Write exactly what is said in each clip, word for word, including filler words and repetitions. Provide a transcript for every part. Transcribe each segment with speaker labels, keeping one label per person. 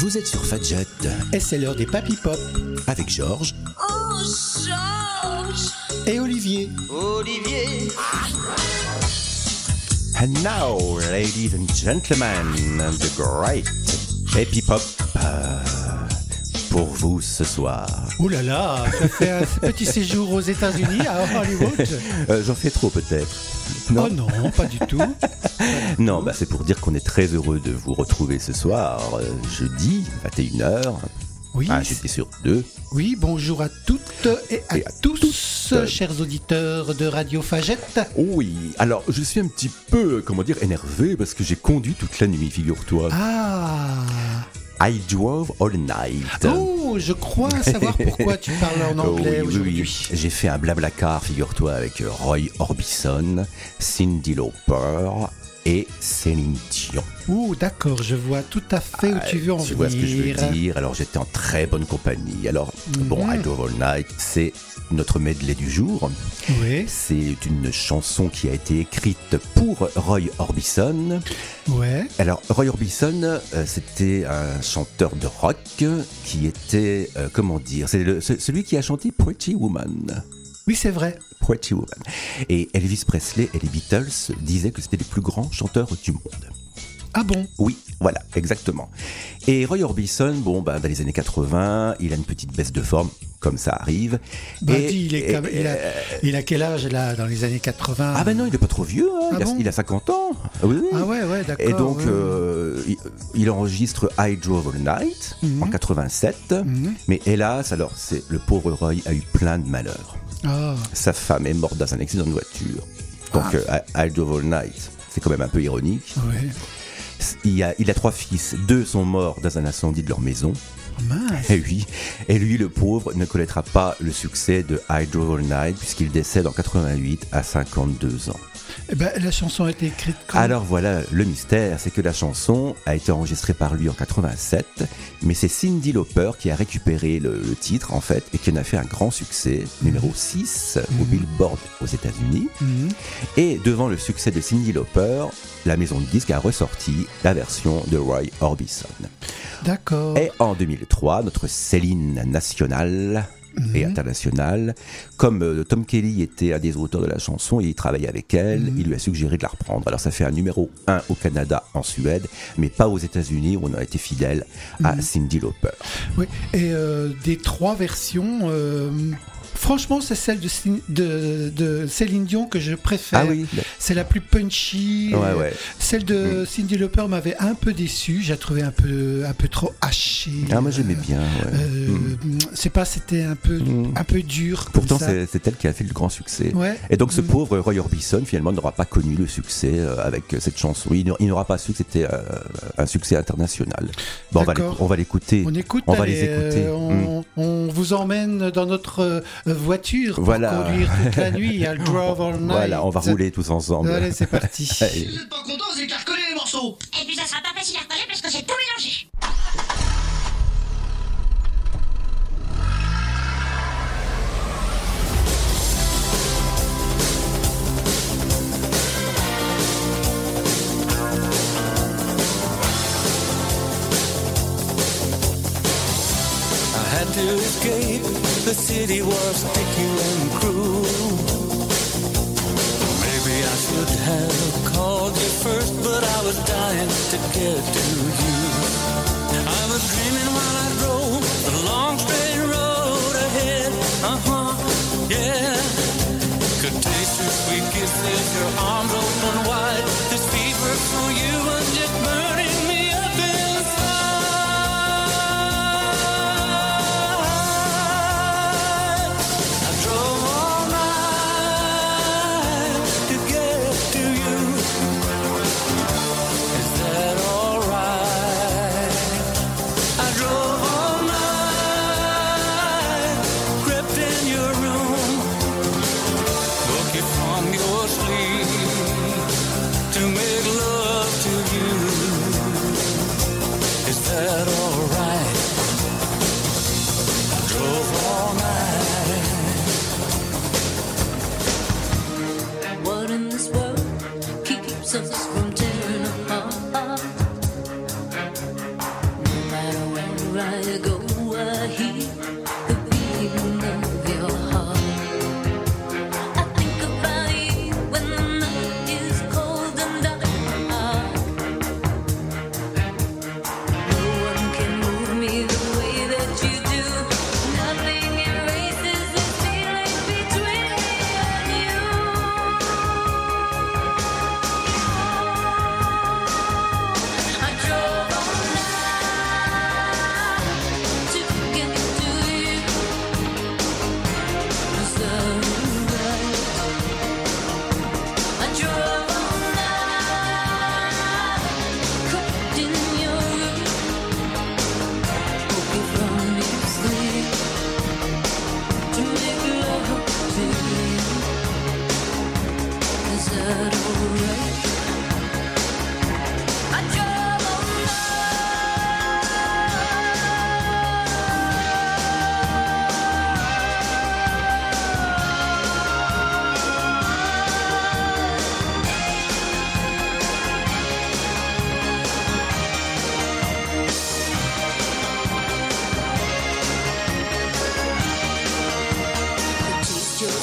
Speaker 1: Vous êtes sur Fadjet.
Speaker 2: Et c'est l'heure des Papy Pop.
Speaker 1: Avec Georges.
Speaker 3: Oh, Georges.
Speaker 2: Et Olivier.
Speaker 3: Olivier.
Speaker 1: And now, ladies and gentlemen, the great Papy Pop euh, pour vous ce soir.
Speaker 2: Ouh là là, tu as fait un petit séjour aux États-Unis, à Hollywood.
Speaker 1: euh, J'en fais trop peut-être.
Speaker 2: Non. Oh non, pas du tout.
Speaker 1: Non, bah, c'est pour dire qu'on est très heureux de vous retrouver ce soir, euh, jeudi, vingt et une heures.
Speaker 2: Oui.
Speaker 1: Ah, j'étais sur deux.
Speaker 2: Oui, bonjour à toutes et à, et à tous, tous, chers auditeurs de Radio Fagette.
Speaker 1: Oui, alors je suis un petit peu, comment dire, énervé parce que j'ai conduit toute la nuit, figure-toi.
Speaker 2: Ah.
Speaker 1: I drove all night.
Speaker 2: Oh, je crois savoir pourquoi tu parles en anglais
Speaker 1: oui,
Speaker 2: aujourd'hui.
Speaker 1: Oui, oui. J'ai fait un blablacar, figure-toi, avec Roy Orbison, Cyndi Lauper et Céline Dion.
Speaker 2: Oh, d'accord, je vois tout à fait où
Speaker 1: ah,
Speaker 2: tu veux en
Speaker 1: tu
Speaker 2: venir.
Speaker 1: Tu vois ce que je veux dire. Alors, j'étais en très bonne compagnie. Alors, mm-hmm. bon, I Drove All Night, c'est notre medley du jour.
Speaker 2: Oui.
Speaker 1: C'est une chanson qui a été écrite pour Roy Orbison.
Speaker 2: Ouais.
Speaker 1: Alors, Roy Orbison, euh, c'était un chanteur de rock qui était, euh, comment dire, c'est le, c'est celui qui a chanté Pretty Woman.
Speaker 2: Oui, c'est vrai.
Speaker 1: Pretty Woman. Et Elvis Presley et les Beatles disaient que c'était les plus grands chanteurs du monde.
Speaker 2: Ah bon?
Speaker 1: Oui, voilà, exactement. Et Roy Orbison, bon, bah, dans les années quatre-vingts, il a une petite baisse de forme, comme ça arrive.
Speaker 2: Bah,
Speaker 1: et,
Speaker 2: dis, il, est
Speaker 1: et,
Speaker 2: comme, il, a, il a quel âge, là, dans les années quatre-vingts?
Speaker 1: Ah ben non, il n'est pas trop vieux, hein.
Speaker 2: Ah
Speaker 1: il, a,
Speaker 2: bon
Speaker 1: il a cinquante ans. Oui, oui.
Speaker 2: Ah ouais, ouais, d'accord.
Speaker 1: Et donc,
Speaker 2: ouais.
Speaker 1: euh, il, il enregistre I Drove All Night mm-hmm. en quatre-vingt-sept. Mm-hmm. Mais hélas, alors, c'est, le pauvre Roy a eu plein de malheurs.
Speaker 2: Oh.
Speaker 1: Sa femme est morte dans un accident de voiture. Donc, ah. euh, I Drove All Night, c'est quand même un peu ironique.
Speaker 2: Ouais.
Speaker 1: Il a, il a trois fils, deux sont morts dans un incendie de leur maison.
Speaker 2: Oh mince.
Speaker 1: Et oui, et lui, le pauvre, ne connaîtra pas le succès de I Drove All Night puisqu'il décède en quatre-vingt-huit à cinquante-deux ans.
Speaker 2: Eh ben, la chanson a été écrite quand?
Speaker 1: Alors voilà, le mystère, c'est que la chanson a été enregistrée par lui en quatre-vingt-sept, mais c'est Cyndi Lauper qui a récupéré le, le titre en fait et qui en a fait un grand succès, numéro six mmh. au Billboard aux États-Unis. Mmh. Et devant le succès de Cyndi Lauper, la maison de disques a ressorti la version de Roy Orbison.
Speaker 2: D'accord.
Speaker 1: Et en deux mille trois, notre Céline nationale mmh. et internationale, comme euh, Tom Kelly était un des auteurs de la chanson et il travaillait avec elle, mmh. il lui a suggéré de la reprendre. Alors ça fait un numéro un au Canada, en Suède, mais pas aux États-Unis où on a été fidèle mmh. à Cyndi Lauper.
Speaker 2: Oui, et euh, des trois versions... Euh... Franchement, c'est celle de, de, de Céline Dion que je préfère.
Speaker 1: Ah oui.
Speaker 2: C'est la plus punchy.
Speaker 1: Ouais, ouais.
Speaker 2: Celle de mmh. Cyndi Lauper m'avait un peu déçu. J'ai trouvé un peu, un peu trop hachée.
Speaker 1: Ah, moi j'aimais bien. Ouais.
Speaker 2: Euh, mmh. C'est pas, c'était un peu, mmh. un peu dur.
Speaker 1: Pourtant, c'est, c'est elle qui a fait le grand succès.
Speaker 2: Ouais.
Speaker 1: Et donc, ce
Speaker 2: mmh.
Speaker 1: pauvre Roy Orbison, finalement, n'aura pas connu le succès euh, avec cette chanson. Il, il n'aura pas su que c'était euh, un succès international. Bon, on va, on va l'écouter.
Speaker 2: On écoute.
Speaker 1: On va
Speaker 2: allez,
Speaker 1: les écouter.
Speaker 2: Euh, on, mmh. on vous emmène dans notre euh, voiture pour
Speaker 1: voilà.
Speaker 2: conduire toute la nuit. I'll drive all night.
Speaker 1: Voilà, on va rouler tous ensemble.
Speaker 2: Allez, c'est parti.
Speaker 4: Si vous n'êtes pas content, vous avez qu'à recoller les morceaux.
Speaker 3: Et puis ça sera pas facile à recoller parce que c'est tout mélangé.
Speaker 5: To escape, the city was sticky and cruel. Maybe I should have called you first, but I was dying to get to you. I was dreaming while I drove the long straight road ahead. Uh-huh, yeah. Could taste your sweet kisses, your arms open wide. This fever for you was just burning me up inside. To make love to you.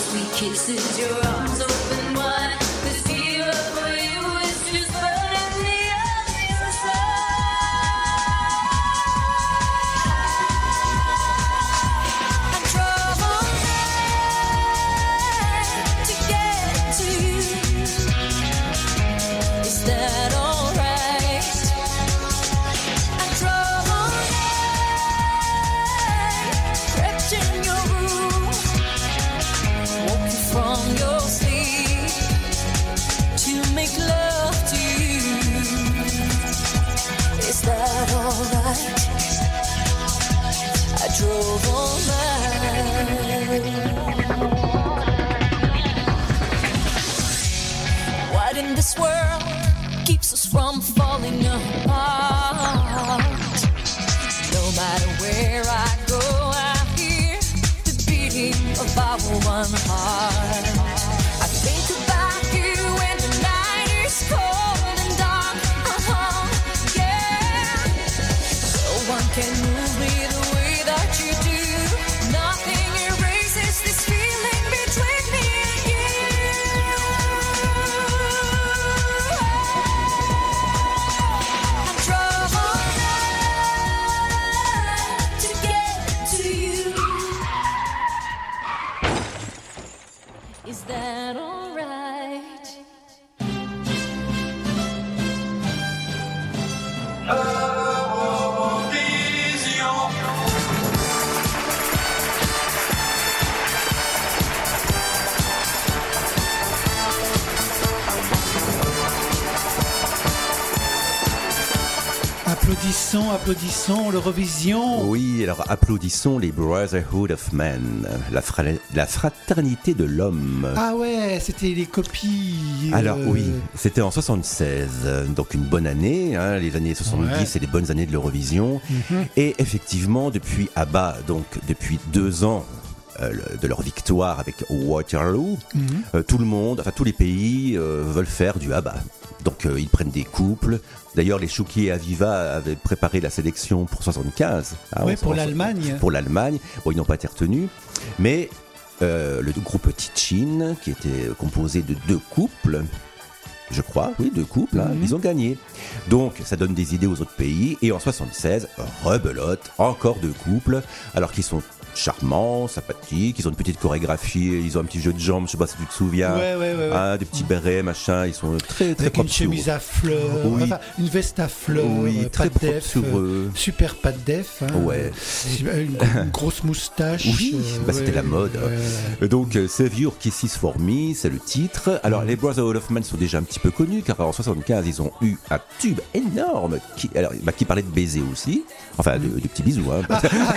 Speaker 6: sweet kisses, your arms open wide. This fever for you is just burning me up inside. I drove all night to get to you. Is that alright? I drove all night, crept in your room, woke you from your sleep to make love to you. Is that alright? I drove all night. What in this world keeps us from falling apart? No matter where I go, I hear the beating of our one heart. I think about you when the night is cold and dark. Uh-huh, yeah. No one can move me the way that you do. Nothing erases this feeling between me and you. I drove all night to get to you. Is that alright?
Speaker 2: Applaudissons, applaudissons l'Eurovision.
Speaker 1: Oui, alors applaudissons les Brotherhood of Men, la, fra- la fraternité de l'homme.
Speaker 2: Ah ouais, c'était les copies. euh,
Speaker 1: Alors oui, c'était en soixante-seize, euh, donc une bonne année, hein, les années soixante-dix,
Speaker 2: Ouais.
Speaker 1: c'est les bonnes années de l'Eurovision.
Speaker 2: Mhm.
Speaker 1: Et effectivement, depuis ABBA, donc depuis deux ans euh, le- de leur victoire avec Waterloo,
Speaker 2: Mhm.
Speaker 1: euh, tout le monde, enfin tous les pays euh, veulent faire du ABBA. Donc euh, ils prennent des couples. D'ailleurs, les Chouki et Aviva avaient préparé la sélection pour soixante-quinze. hein,
Speaker 2: Ouais,
Speaker 1: on-
Speaker 2: pour
Speaker 1: on-
Speaker 2: l'Allemagne.
Speaker 1: Pour l'Allemagne. Bon, ils n'ont pas été retenus. Mais euh, le groupe Tichin, qui était composé de deux couples, je crois, oui, deux couples, hein,
Speaker 2: Mhm.
Speaker 1: ils ont gagné. Donc, ça donne des idées aux autres pays. Et en soixante-seize, rebelote, encore deux couples, alors qu'ils sont charmants, sympathiques, ils ont une petite chorégraphie, ils ont un petit jeu de jambes, je sais pas si tu te souviens,
Speaker 2: Ouais, ouais, ouais, ouais.
Speaker 1: hein, des petits bérets, machin, ils sont très, très
Speaker 2: Avec une
Speaker 1: propres sur
Speaker 2: chemise
Speaker 1: eux.
Speaker 2: à fleurs,
Speaker 1: Oui.
Speaker 2: enfin, une veste à fleurs,
Speaker 1: Oui,
Speaker 2: euh,
Speaker 1: très
Speaker 2: pas de
Speaker 1: propre
Speaker 2: def,
Speaker 1: sur
Speaker 2: euh,
Speaker 1: eux.
Speaker 2: super pas de def. hein.
Speaker 1: Ouais.
Speaker 2: Une, une grosse moustache.
Speaker 1: Oui, bah, c'était la mode.
Speaker 2: ouais.
Speaker 1: Donc, euh, Save Your Kisses for Me, c'est le titre. Alors, les Brotherhood of Men sont déjà un petit peu connus, car en soixante-quinze, ils ont eu un tube énorme qui, alors, bah, qui parlait de baiser aussi. Enfin, de, de petits bisous. Hein.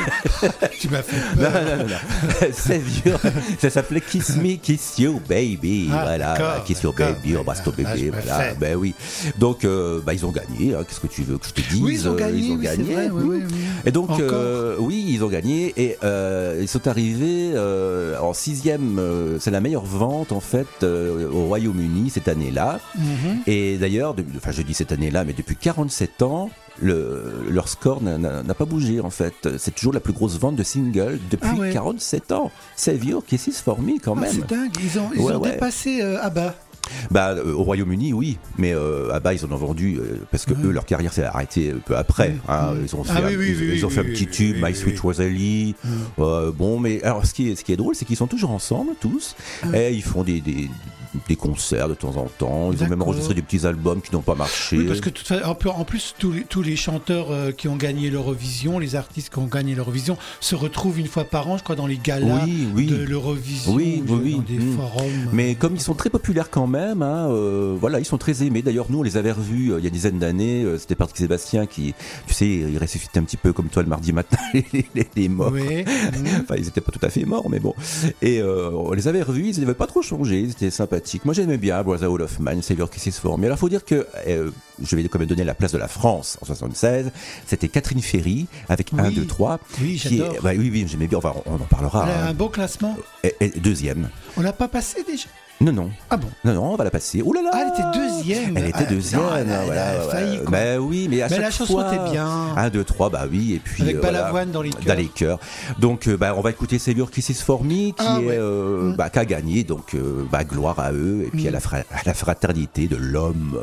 Speaker 2: Tu m'as fait
Speaker 1: Non,
Speaker 2: peur.
Speaker 1: non, non, non. Save Your- ça s'appelait Kiss Me, Kiss You Baby.
Speaker 2: Ah,
Speaker 1: voilà,
Speaker 2: d'accord,
Speaker 1: bah, Kiss Your
Speaker 2: d'accord.
Speaker 1: Baby, embrasse ton
Speaker 2: Ah, je
Speaker 1: bébé.
Speaker 2: me
Speaker 1: Voilà,
Speaker 2: fais.
Speaker 1: ben oui. Donc, euh, bah, ils ont gagné. hein. Qu'est-ce que tu veux que je te dise
Speaker 2: Oui, ils ont
Speaker 1: Euh,
Speaker 2: gagné,
Speaker 1: Ils ont
Speaker 2: oui, c'est
Speaker 1: gagné.
Speaker 2: vrai, oui,
Speaker 1: oui.
Speaker 2: oui, oui.
Speaker 1: Et donc,
Speaker 2: Encore.
Speaker 1: euh, oui, ils ont gagné et euh, ils sont arrivés euh, en sixième. Euh, c'est la meilleure vente en fait euh, au Royaume-Uni cette année-là.
Speaker 2: Mhm.
Speaker 1: Et d'ailleurs, de- enfin, je dis cette année-là, mais depuis quarante-sept ans, le, leur score n'a- n'a n'a pas bougé en fait. C'est toujours la plus grosse vente de single depuis
Speaker 2: Ah ouais.
Speaker 1: quarante-sept ans. Save Your Kisses for Me quand
Speaker 2: Ah,
Speaker 1: même.
Speaker 2: c'est dingue, ils ont, ils
Speaker 1: Ouais,
Speaker 2: ont
Speaker 1: ouais.
Speaker 2: dépassé euh, ABBA.
Speaker 1: Bah, euh, au Royaume-Uni, oui, mais euh, à bas, ils en ont vendu euh, parce que eux, leur carrière s'est arrêtée un peu après. hein. Ils ont fait,
Speaker 2: Ah oui,
Speaker 1: un,
Speaker 2: oui,
Speaker 1: ils,
Speaker 2: oui,
Speaker 1: ils ont
Speaker 2: oui,
Speaker 1: fait
Speaker 2: oui,
Speaker 1: un petit
Speaker 2: oui,
Speaker 1: tube,
Speaker 2: oui,
Speaker 1: My
Speaker 2: oui,
Speaker 1: Sweet
Speaker 2: oui.
Speaker 1: Rosalie. Euh, bon, mais alors, ce qui est, ce qui est drôle, c'est qu'ils sont toujours ensemble, tous, et ils font des, des, des concerts de temps en temps. Ils ont même
Speaker 2: D'accord.
Speaker 1: enregistré des petits albums qui n'ont pas marché.
Speaker 2: Oui, parce que tout ça- en plus- en plus, tous les, tous les chanteurs euh, qui ont gagné l'Eurovision, les artistes qui ont gagné l'Eurovision, se retrouvent une fois par an, je crois, dans les galas
Speaker 1: Oui, oui.
Speaker 2: de l'Eurovision,
Speaker 1: Oui,
Speaker 2: ou
Speaker 1: oui,
Speaker 2: dans
Speaker 1: oui.
Speaker 2: des
Speaker 1: Mm.
Speaker 2: forums.
Speaker 1: Mais comme ils sont très populaires quand même, hein, euh, voilà, ils sont très aimés. D'ailleurs, nous, on les avait revus euh, il y a une dizaine d'années. euh, C'était Patrick Sébastien qui, tu sais, il ressuscitait un petit peu comme toi le mardi matin, les, les- les morts.
Speaker 2: Oui.
Speaker 1: Enfin, ils étaient pas tout à fait morts, mais bon. Et euh, on les avait revus, ils n'avaient pas trop changé, ils étaient sympathiques. Moi, j'aimais bien Brotherhood of Man, Save Your Kisses for Me. Alors, faut dire que euh, je vais quand même donner la place de la France en soixante-seize. C'était Catherine Ferry avec un,
Speaker 2: Oui.
Speaker 1: deux, trois.
Speaker 2: Oui,
Speaker 1: qui est-
Speaker 2: j'adore.
Speaker 1: bah oui, oui, j'aimais bien. Enfin, on, on en parlera.
Speaker 2: Elle a
Speaker 1: hein.
Speaker 2: un beau classement.
Speaker 1: Et- et deuxième.
Speaker 2: On l'a pas passé déjà.
Speaker 1: Non, non.
Speaker 2: Ah bon?
Speaker 1: Non, non, on va la passer. Ouh là là.
Speaker 2: Ah, elle était deuxième.
Speaker 1: Elle était
Speaker 2: Ah,
Speaker 1: deuxième.
Speaker 2: non, elle a-
Speaker 1: voilà,
Speaker 2: elle a
Speaker 1: ouais,
Speaker 2: failli,
Speaker 1: ouais.
Speaker 2: quoi.
Speaker 1: Ben oui, mais à
Speaker 2: Mais
Speaker 1: chaque
Speaker 2: la chanson
Speaker 1: fois.
Speaker 2: était bien.
Speaker 1: un, deux, trois, bah oui, et puis.
Speaker 2: Avec
Speaker 1: euh,
Speaker 2: Balavoine
Speaker 1: voilà,
Speaker 2: dans les cœurs.
Speaker 1: Dans les cœurs. Donc, euh, bah, on va écouter Savior Kisses for Me, qui
Speaker 2: Ah,
Speaker 1: est,
Speaker 2: ouais.
Speaker 1: euh,
Speaker 2: Mm.
Speaker 1: bah, qui a gagné, donc, euh, bah, gloire à eux, et puis
Speaker 2: Mm.
Speaker 1: à, la fra- à la fraternité de l'homme.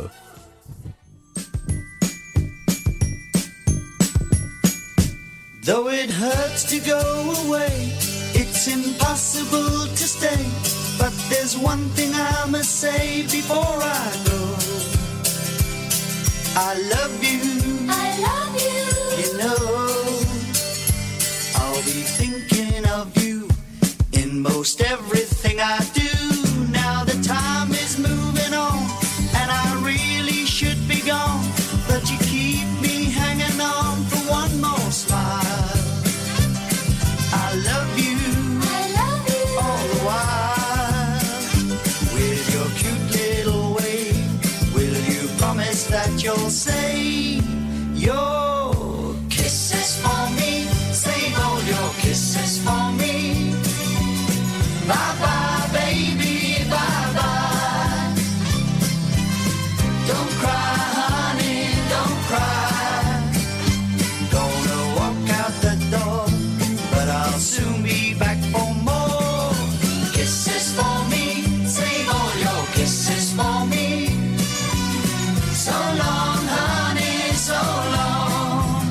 Speaker 7: Though it hurts to go away, it's impossible to stay. But there's one thing I must say before I go. I love you,
Speaker 3: I love you.
Speaker 7: you know. I'll be thinking of you in most everything I do. Now the time is moving on, and I really should be gone. But you keep me hanging on for one more smile. I love you
Speaker 3: I love you.
Speaker 7: all the while. With your cute little way, will you promise that you'll say your kisses for me? Save all your kisses for me. Bye bye, baby, bye bye. Don't cry, honey, don't cry. Gonna walk out the door, but I'll soon be back for more kisses for me. Save all your kisses for me. So long, honey, so long.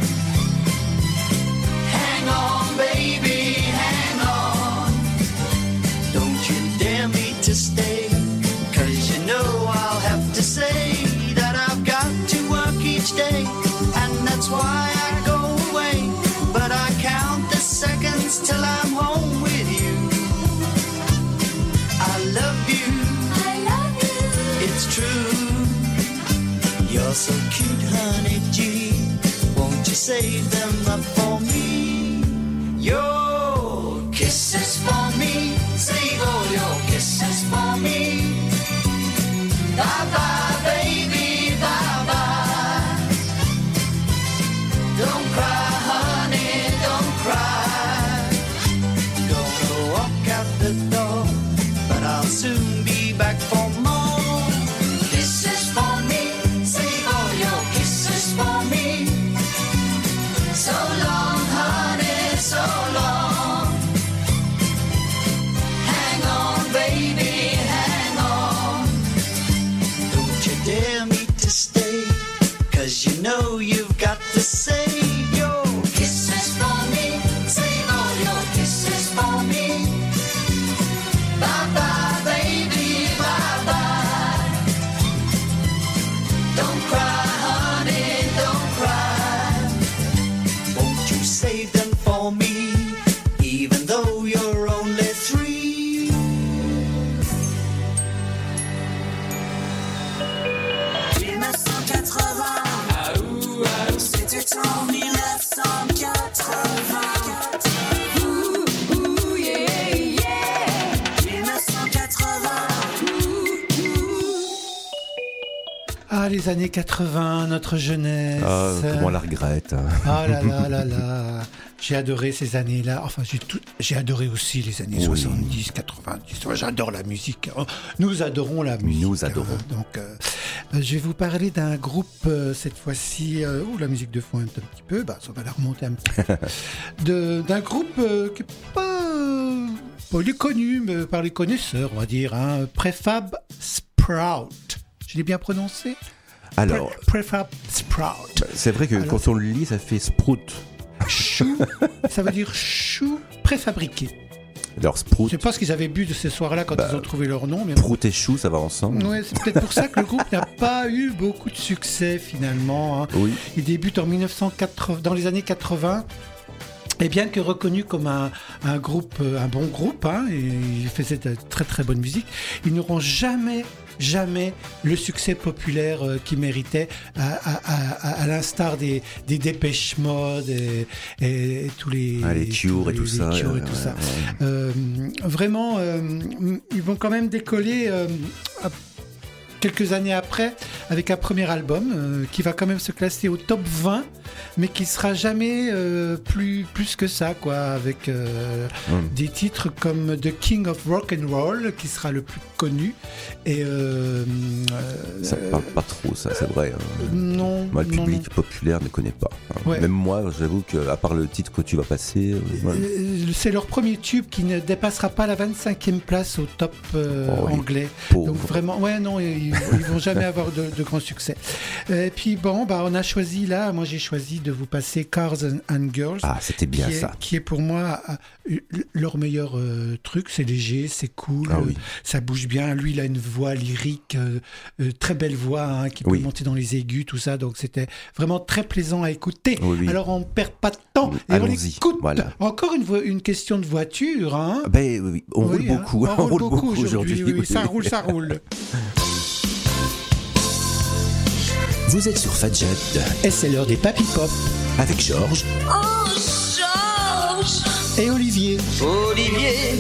Speaker 7: Hang on, baby, hang on. Don't you dare me to stay, 'cause you know I'll have to say that I've got to work each day, and that's why I go away. But I count the seconds till I'm home with you. I love you,
Speaker 3: I love you.
Speaker 7: it's true. You're so cute, honey G. Won't you save them up for me? Your kisses for me. Save all your kisses for me. Bye bye, baby, bye bye. Don't cry, honey, don't cry. Gonna walk out the door, but I'll soon be back for more kisses for me. Save all your kisses for me. So long, honey, so long. Hang on, baby, hang on. Don't you dare me to stay, 'cause you know you've got to save your kisses for me. Save all your kisses for me. Bye bye, baby, bye bye. Don't cry, honey, don't cry. Won't you save them for me, even though you're only three?
Speaker 8: dix-neuf cent quatre-vingts, c'était en dix-neuf cent quatre-vingts. Ouh, ouh, yeah, yeah. dix-neuf cent quatre-vingts. Ouh, ouh.
Speaker 2: Ah, les années quatre-vingts, notre jeunesse.
Speaker 1: Ah, comment on la regrette. hein.
Speaker 2: Ah là là là là. J'ai adoré ces années-là. Enfin, j'ai tout... j'ai adoré aussi les années
Speaker 1: Oui.
Speaker 2: soixante-dix, quatre-vingt-dix. Moi, j'adore la musique. Nous adorons la musique.
Speaker 1: Nous adorons.
Speaker 2: hein. Donc, euh, je vais vous parler d'un groupe, euh, cette fois-ci, euh, où la musique de fond est un petit peu, bah, ça va la remonter un petit peu. De, d'un groupe euh, qui n'est pas, euh, pas les connu, mais par les connaisseurs, on va dire. Hein, Prefab Sprout. Je l'ai bien prononcé?
Speaker 1: Alors,
Speaker 2: Pre- Prefab Sprout.
Speaker 1: c'est vrai que
Speaker 2: Alors,
Speaker 1: quand on le lit, ça fait sprout.
Speaker 2: Chou, ça veut dire chou préfabriqué.
Speaker 1: Alors,
Speaker 2: Je
Speaker 1: sprout,
Speaker 2: sais pas ce qu'ils avaient bu de ce soir-là quand
Speaker 1: Bah,
Speaker 2: ils ont trouvé leur nom, mais
Speaker 1: prout et chou, ça va ensemble.
Speaker 2: ouais, c'est peut-être pour ça que le groupe n'a pas eu beaucoup de succès finalement. hein.
Speaker 1: Oui.
Speaker 2: Il débute en mille neuf cent quatre-vingts, dans les années quatre-vingts. Et bien que reconnu comme un, un groupe, euh, un bon groupe, hein, et il faisait de très très bonne musique, ils n'auront jamais, jamais le succès populaire euh, qu'ils méritaient, à, à, à, à l'instar des, des Dépêche Mode et, et, et tous les,
Speaker 1: Ah, les Cure et
Speaker 2: les-
Speaker 1: tout
Speaker 2: les
Speaker 1: ça,
Speaker 2: Cure et
Speaker 1: ouais,
Speaker 2: tout
Speaker 1: ouais,
Speaker 2: ça.
Speaker 1: ouais.
Speaker 2: Euh, vraiment, euh, ils vont quand même décoller euh, à quelques années après avec un premier album euh, qui va quand même se classer au top vingt, mais qui sera jamais euh, plus, plus que ça, quoi, avec euh,
Speaker 1: Mm.
Speaker 2: des titres comme The King of Rock and Roll, qui sera le plus connu. Et euh,
Speaker 1: Ça
Speaker 2: euh,
Speaker 1: parle pas trop, ça, c'est vrai. hein.
Speaker 2: non,
Speaker 1: Moi, le
Speaker 2: non,
Speaker 1: public populaire ne connaît pas. hein.
Speaker 2: Ouais.
Speaker 1: Même moi, j'avoue que, à part le titre que tu vas passer, euh, voilà.
Speaker 2: Euh, c'est leur premier tube qui ne dépassera pas la vingt-cinquième place au top euh,
Speaker 1: Oh oui.
Speaker 2: anglais.
Speaker 1: Pauvre.
Speaker 2: Donc vraiment, ouais, non, ils, ils vont jamais avoir de, de grand succès. Et puis bon, bah, on a choisi là, moi j'ai choisi de vous passer Cars and, and Girls.
Speaker 1: Ah, c'était bien
Speaker 2: qui est,
Speaker 1: ça.
Speaker 2: qui est pour moi euh, leur meilleur euh, truc. C'est léger, c'est cool,
Speaker 1: Ah oui.
Speaker 2: euh, ça bouge bien. Lui, il a une voix lyrique, euh, euh, très belle voix, hein, qui peut
Speaker 1: Oui.
Speaker 2: monter dans les aigus, tout ça. Donc c'était vraiment très plaisant à écouter.
Speaker 1: Oui, oui.
Speaker 2: Alors on perd pas de temps et on
Speaker 1: Allons-y,
Speaker 2: écoute.
Speaker 1: voilà.
Speaker 2: Encore une, vo- une question de voiture, hein.
Speaker 1: Ben oui, oui, on
Speaker 2: Oui,
Speaker 1: roule
Speaker 2: hein.
Speaker 1: beaucoup.
Speaker 2: On roule beaucoup aujourd'hui. Oui, oui, ça roule, ça roule.
Speaker 9: Vous êtes sur Fadjet
Speaker 2: Et c'est l'heure des Papy Pop
Speaker 9: avec Georges
Speaker 8: Oh, Georges!
Speaker 2: et Olivier.
Speaker 7: Olivier.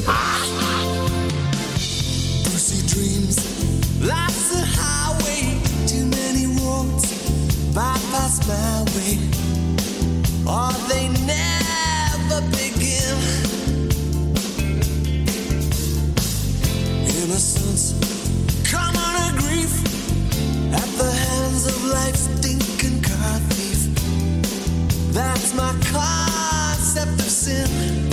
Speaker 5: Pussy dreams, life's a highway, too many roads bypass my way, or they never begin. Innocence, common a grief, at the hands of life's stinking car thief. That's my concept of sin.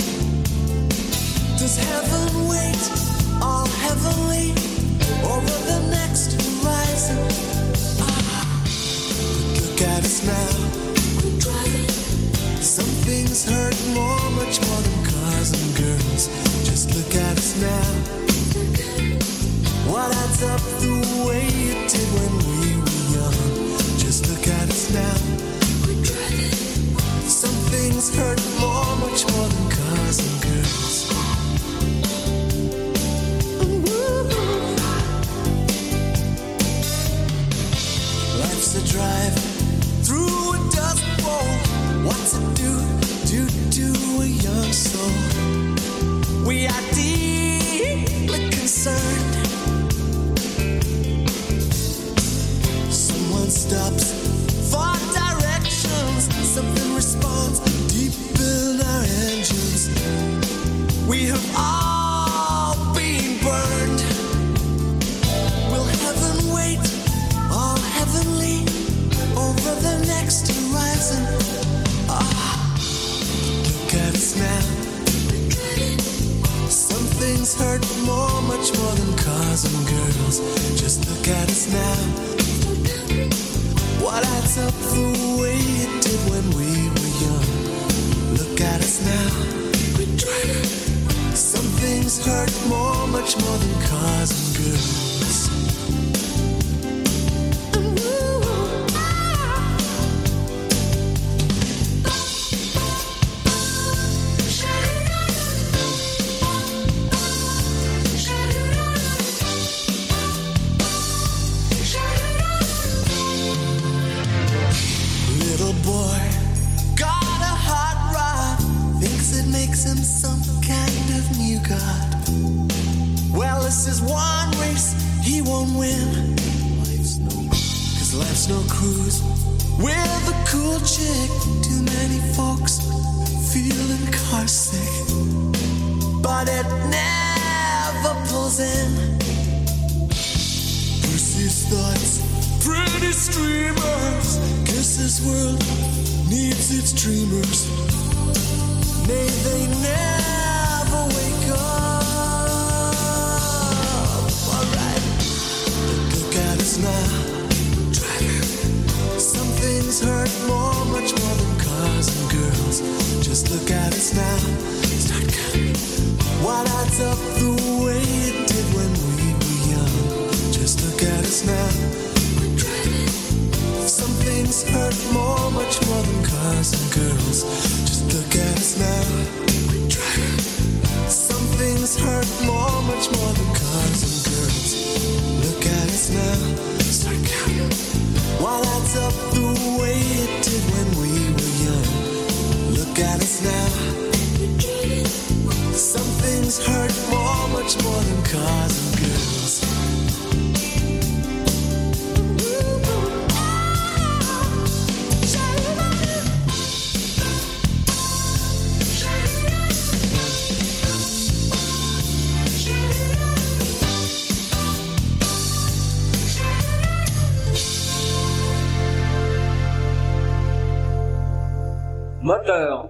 Speaker 5: Does heaven wait, all heavenly, over the next horizon? Ah, but look at us now. We're driving. Some things hurt more, much more than cars and girls. Just look at us now. What adds up the way it did when we were young? Just look at us now. We're driving. Some things hurt more, much more than cars and girls. Life's a drive through a dust bowl. What's it do, do, do a young soul? We are deeply concerned. Someone stops for directions. Something responds deep in our engines. We have all been burned. Will heaven wait, all heavenly, over the next horizon? Ah, look at us now. Some things hurt more, much more than cars and girls. Just look at us now. What adds up the way it did when we were young? Look at us now. Some things hurt more, much more than cars and girls. Little boy got a hot rod, thinks it makes him some kind of new god. Well, this is one race he won't win. Cause life's no cruise with a cool chick. Too many folks feeling car sick, but it never pulls in. Lucy's thoughts, pretty streamers. Guess this world needs its dreamers. May they never wake up. Alright, look at us now. Some things hurt more, much more than cars and girls. Just look at us now. Start counting. What adds up the way it did when we were young? Just look at us now. Some things hurt more, much more than cars and girls. Just look at us now. Some things hurt more, much more than cars and girls. Look at us now. Start counting. What adds up the way it did when we were young? Look at us now. Some things hurt more, much more than cars and girls.
Speaker 10: Moteur.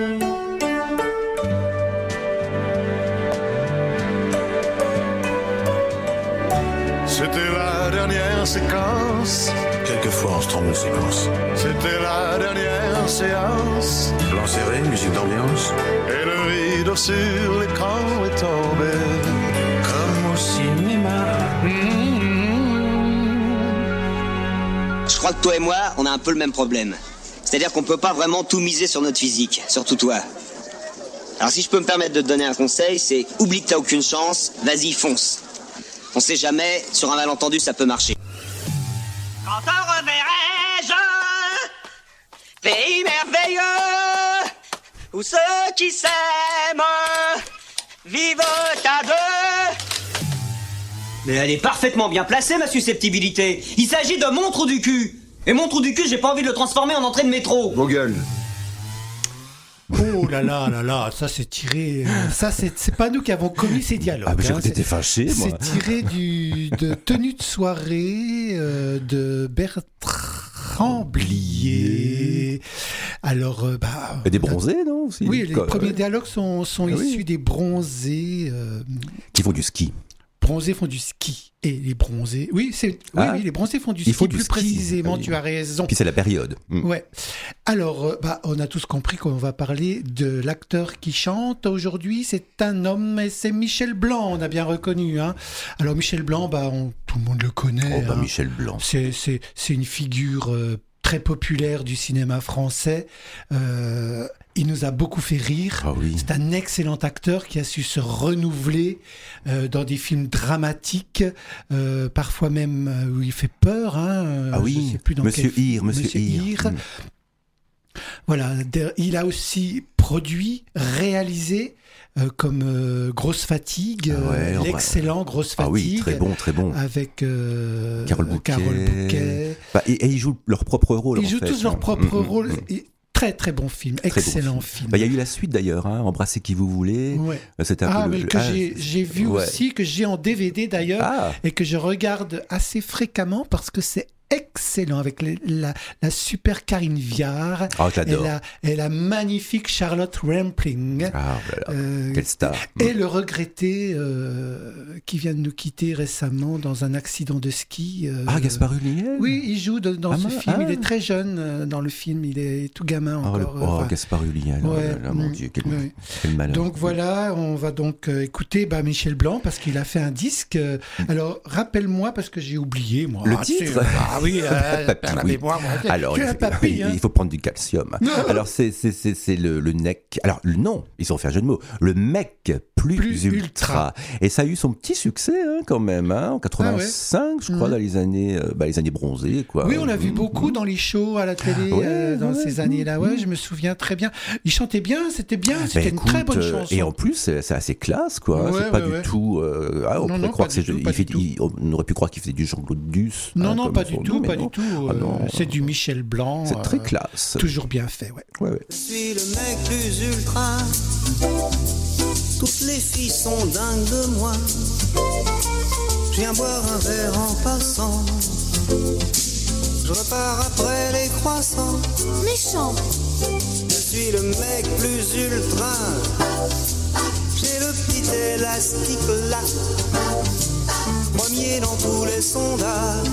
Speaker 11: C'était la dernière séquence.
Speaker 9: Quelquefois, on se trompe de séquence.
Speaker 11: C'était la dernière séance.
Speaker 9: Plan serré, musique d'ambiance.
Speaker 11: Et le rideau sur l'écran est tombé.
Speaker 9: Comme au cinéma.
Speaker 12: Je crois que toi et moi, on a un peu le même problème. C'est-à-dire qu'on peut pas vraiment tout miser sur notre physique, surtout toi. Alors si je peux me permettre de te donner un conseil, c'est oublie que t'as aucune chance, vas-y, fonce. On sait jamais, sur un malentendu, ça peut marcher.
Speaker 7: Quand te reverrai-je, pays merveilleux, où ceux qui s'aiment vivent à deux.
Speaker 10: Mais elle est parfaitement bien placée, ma susceptibilité. Il s'agit de mon trou du cul. Et mon trou du cul, j'ai pas envie de le transformer en entrée de métro.
Speaker 9: Vos gueules.
Speaker 2: Oh là là là là, ça c'est tiré. euh, Ça c'est c'est pas nous qui avons commis ces dialogues.
Speaker 1: Ah, mais j'ai
Speaker 2: hein,
Speaker 1: cru que t'étais
Speaker 2: c'est-
Speaker 1: fâché, moi.
Speaker 2: C'est tiré du de tenue de soirée euh, de Bertrand Blier. Alors euh, bah.
Speaker 1: Et des bronzés, non aussi
Speaker 2: Oui, les
Speaker 1: Quoi,
Speaker 2: premiers
Speaker 1: ouais.
Speaker 2: dialogues sont, sont
Speaker 1: Ah oui.
Speaker 2: issus des bronzés. euh,
Speaker 1: Qui font du ski.
Speaker 2: bronzés font du ski. Et les bronzés. Oui, c'est, oui,
Speaker 1: Ah.
Speaker 2: oui, les bronzés font du
Speaker 1: Ils
Speaker 2: ski.
Speaker 1: font du
Speaker 2: plus
Speaker 1: ski.
Speaker 2: précisément,
Speaker 1: Ah oui.
Speaker 2: tu as raison.
Speaker 1: Puis c'est la période. Mm.
Speaker 2: Ouais. Alors, euh, bah, on a tous compris qu'on va parler de l'acteur qui chante. Aujourd'hui, c'est un homme et c'est Michel Blanc, on a bien reconnu. Hein. Alors, Michel Blanc, bah, on- tout le monde le connaît.
Speaker 1: Oh, bah,
Speaker 2: hein.
Speaker 1: Michel Blanc.
Speaker 2: C'est, c'est, c'est une figure euh, très populaire du cinéma français. Euh, il nous a beaucoup fait rire.
Speaker 1: Ah oui.
Speaker 2: C'est un excellent acteur qui a su se renouveler euh, dans des films dramatiques, euh, parfois même euh, où il fait peur. Hein, euh,
Speaker 1: Ah
Speaker 2: je
Speaker 1: oui,
Speaker 2: sais plus dans
Speaker 1: Monsieur
Speaker 2: quel film.
Speaker 1: Hir, Monsieur Hir. Mm.
Speaker 2: Voilà, de- il a aussi produit, réalisé, euh, comme euh, Grosse Fatigue,
Speaker 1: Ah ouais,
Speaker 2: euh,
Speaker 1: on va-
Speaker 2: l'excellent Grosse
Speaker 1: Ah
Speaker 2: Fatigue.
Speaker 1: oui, très bon, très bon.
Speaker 2: Avec euh,
Speaker 1: Carole Bouquet.
Speaker 2: Carole Bouquet.
Speaker 1: Bah, et, et ils jouent leur propre rôle.
Speaker 2: Ils
Speaker 1: en
Speaker 2: jouent
Speaker 1: fait,
Speaker 2: tous leur
Speaker 1: hein.
Speaker 2: propre
Speaker 1: Mm, mm,
Speaker 2: rôle.
Speaker 1: mm.
Speaker 2: Et très très bon film,
Speaker 1: Très bon
Speaker 2: excellent film.
Speaker 1: Bah, il y a eu la suite d'ailleurs, hein, Embrassez qui vous voulez.
Speaker 2: Ouais.
Speaker 1: Euh, C'était un
Speaker 2: Ah,
Speaker 1: peu
Speaker 2: mais
Speaker 1: le-
Speaker 2: que
Speaker 1: ah,
Speaker 2: j'ai, j'ai vu
Speaker 1: ouais.
Speaker 2: aussi, que j'ai en D V D d'ailleurs,
Speaker 1: Ah,
Speaker 2: et que je regarde assez fréquemment parce que c'est excellent avec les- la, la super Karine Viard
Speaker 1: ah
Speaker 2: et
Speaker 1: j'adore.
Speaker 2: la, et la magnifique Charlotte Rampling.
Speaker 1: Ah, là, là.
Speaker 2: Euh,
Speaker 1: Quelle star.
Speaker 2: et le regretté euh, qui vient de nous quitter récemment dans un accident de ski. euh,
Speaker 1: Ah, Gaspard Ulliel.
Speaker 2: Oui, il joue de- dans
Speaker 1: Ah,
Speaker 2: ce
Speaker 1: ma-
Speaker 2: film.
Speaker 1: ah.
Speaker 2: Il est très jeune euh, dans le film. Il est tout gamin
Speaker 1: Oh, le-
Speaker 2: encore.
Speaker 1: oh,
Speaker 2: enfin,
Speaker 1: Gaspard Ulliel. Oh
Speaker 2: ouais,
Speaker 1: là là, mon
Speaker 2: mm,
Speaker 1: Dieu, quel,
Speaker 2: oui.
Speaker 1: quel malheur.
Speaker 2: Donc voilà, on va donc euh, écouter bah, Michel Blanc parce qu'il a fait un disque. euh, alors rappelle-moi parce que j'ai oublié moi.
Speaker 1: Le
Speaker 2: Ah, tu sais,
Speaker 1: titre
Speaker 2: Ah oui, euh,
Speaker 1: Papy,
Speaker 2: la
Speaker 1: oui.
Speaker 2: mémoire, moi, je-
Speaker 1: Alors,
Speaker 2: je suis
Speaker 1: il
Speaker 2: un
Speaker 1: faut,
Speaker 2: papy.
Speaker 1: il-
Speaker 2: hein.
Speaker 1: il faut prendre du calcium. Alors, c'est, c'est, c'est, c'est le, le nec. Alors, le nom, ils ont fait un jeu de mots. Le mec plus,
Speaker 2: Plus
Speaker 1: ultra.
Speaker 2: ultra.
Speaker 1: Et ça a eu son petit succès, hein, quand même, hein, en quatre-vingt-cinq, je crois,
Speaker 2: Mhm.
Speaker 1: dans les années, euh, bah, les années bronzées, quoi.
Speaker 2: Oui, on l'a vu
Speaker 1: Mhm.
Speaker 2: beaucoup dans les shows à la télé
Speaker 1: Ouais,
Speaker 2: euh, dans
Speaker 1: ouais,
Speaker 2: ces
Speaker 1: ouais.
Speaker 2: années-là. Ouais, je me souviens très bien. Il chantait bien, c'était bien, c'était
Speaker 1: Ben,
Speaker 2: une
Speaker 1: écoute,
Speaker 2: très bonne
Speaker 1: euh,
Speaker 2: chanson.
Speaker 1: Et en plus, c'est c'est assez classe, quoi.
Speaker 2: Ouais,
Speaker 1: c'est pas
Speaker 2: ouais,
Speaker 1: du
Speaker 2: ouais.
Speaker 1: tout. euh, ah, on
Speaker 2: Non,
Speaker 1: pourrait
Speaker 2: non,
Speaker 1: croire
Speaker 2: pas
Speaker 1: que
Speaker 2: du
Speaker 1: c'est.
Speaker 2: tout,
Speaker 1: il
Speaker 2: pas
Speaker 1: fait-
Speaker 2: du tout.
Speaker 1: il- on aurait pu croire qu'il faisait du Jean-Claude Duss.
Speaker 2: Non,
Speaker 1: hein,
Speaker 2: non,
Speaker 1: comme
Speaker 2: pas
Speaker 1: son
Speaker 2: du tout,
Speaker 1: nom, mais
Speaker 2: pas
Speaker 1: non.
Speaker 2: du tout.
Speaker 1: Ah
Speaker 2: euh,
Speaker 1: non.
Speaker 2: c'est du Michel Blanc.
Speaker 1: C'est très
Speaker 2: euh,
Speaker 1: classe.
Speaker 2: Toujours bien fait, ouais.
Speaker 1: Ouais, ouais.
Speaker 13: Je suis le mec plus ultra. Toutes les filles sont dingues de moi. Je viens boire un verre en passant. Je repars après les croissants.
Speaker 3: Méchant.
Speaker 13: Je suis le mec plus ultra. J'ai le petit élastique là. Premier dans tous les sondages.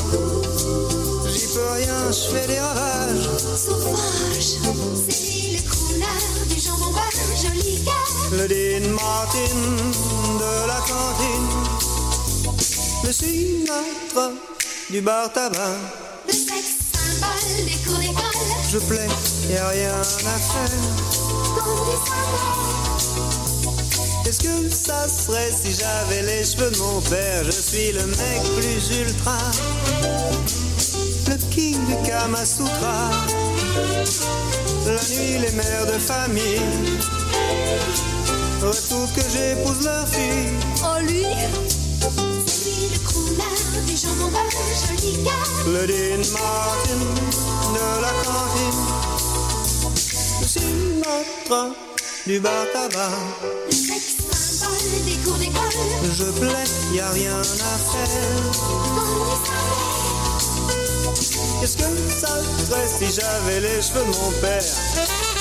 Speaker 13: J'y peux rien, je fais des ravages.
Speaker 3: Sauvage. C'est lui le crooner du jambon beurre, joli gars.
Speaker 13: Le Dean Martin de la cantine. Le Sinatra du bar tabac.
Speaker 3: Le sexe symbole des cours d'école.
Speaker 13: Je plais, y a rien à faire.
Speaker 3: Comme des symboles.
Speaker 13: Qu'est-ce que ça serait si j'avais les cheveux de mon père? Je suis le mec plus ultra. Le king du Kama Sutra. La nuit, les mères de famille retrouvent que j'épouse leur fille.
Speaker 3: Oh lui. C'est lui le crooner du jambon beurre, joli gars.
Speaker 13: Le Dean Martin de la cantine. Le Sinatra du bar tabac.
Speaker 3: Le sexe symbole des cours d'école.
Speaker 13: Je plais, y a rien à faire.
Speaker 3: Comme des symboles.
Speaker 13: Qu'est-ce que ça serait si j'avais les cheveux de mon père?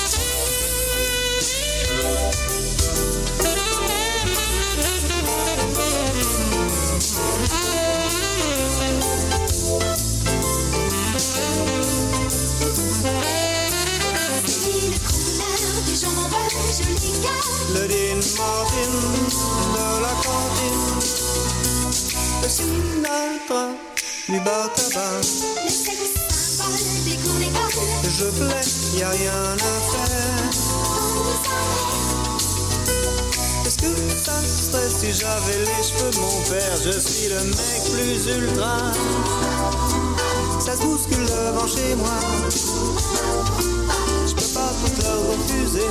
Speaker 13: Sinatra, du bar tabac.
Speaker 3: Le sexe symbole des cours d'école.
Speaker 13: Je plais, y a rien à faire. Qu'est-ce que ça serait si j'avais les cheveux de mon père? Je suis le mec plus ultra. Ça se bouscule devant chez moi. Je peux pas tout leur refuser.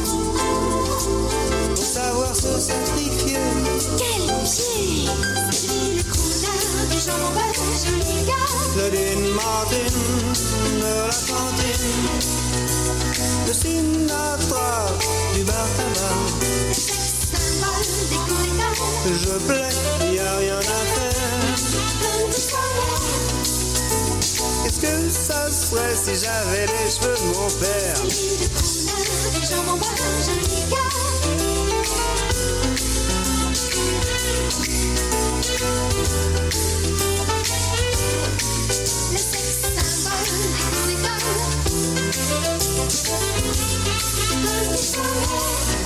Speaker 13: Faut savoir se sacrifier.
Speaker 3: Quel pied! C'est les couleurs du jambon beurre, joli gars.
Speaker 13: Le Dean Martin de la cantine. Le Sinatra du bar tabac.
Speaker 3: Le sexe symbole des cours d'école.
Speaker 13: Je plais, y a rien à faire.
Speaker 3: Comme du soleil.
Speaker 13: Qu'est-ce que ça serait si j'avais les cheveux de mon père?
Speaker 3: Les couleurs du jambon beurre, joli gars. Le sexe symbole des cours d'école. Comme du soleil.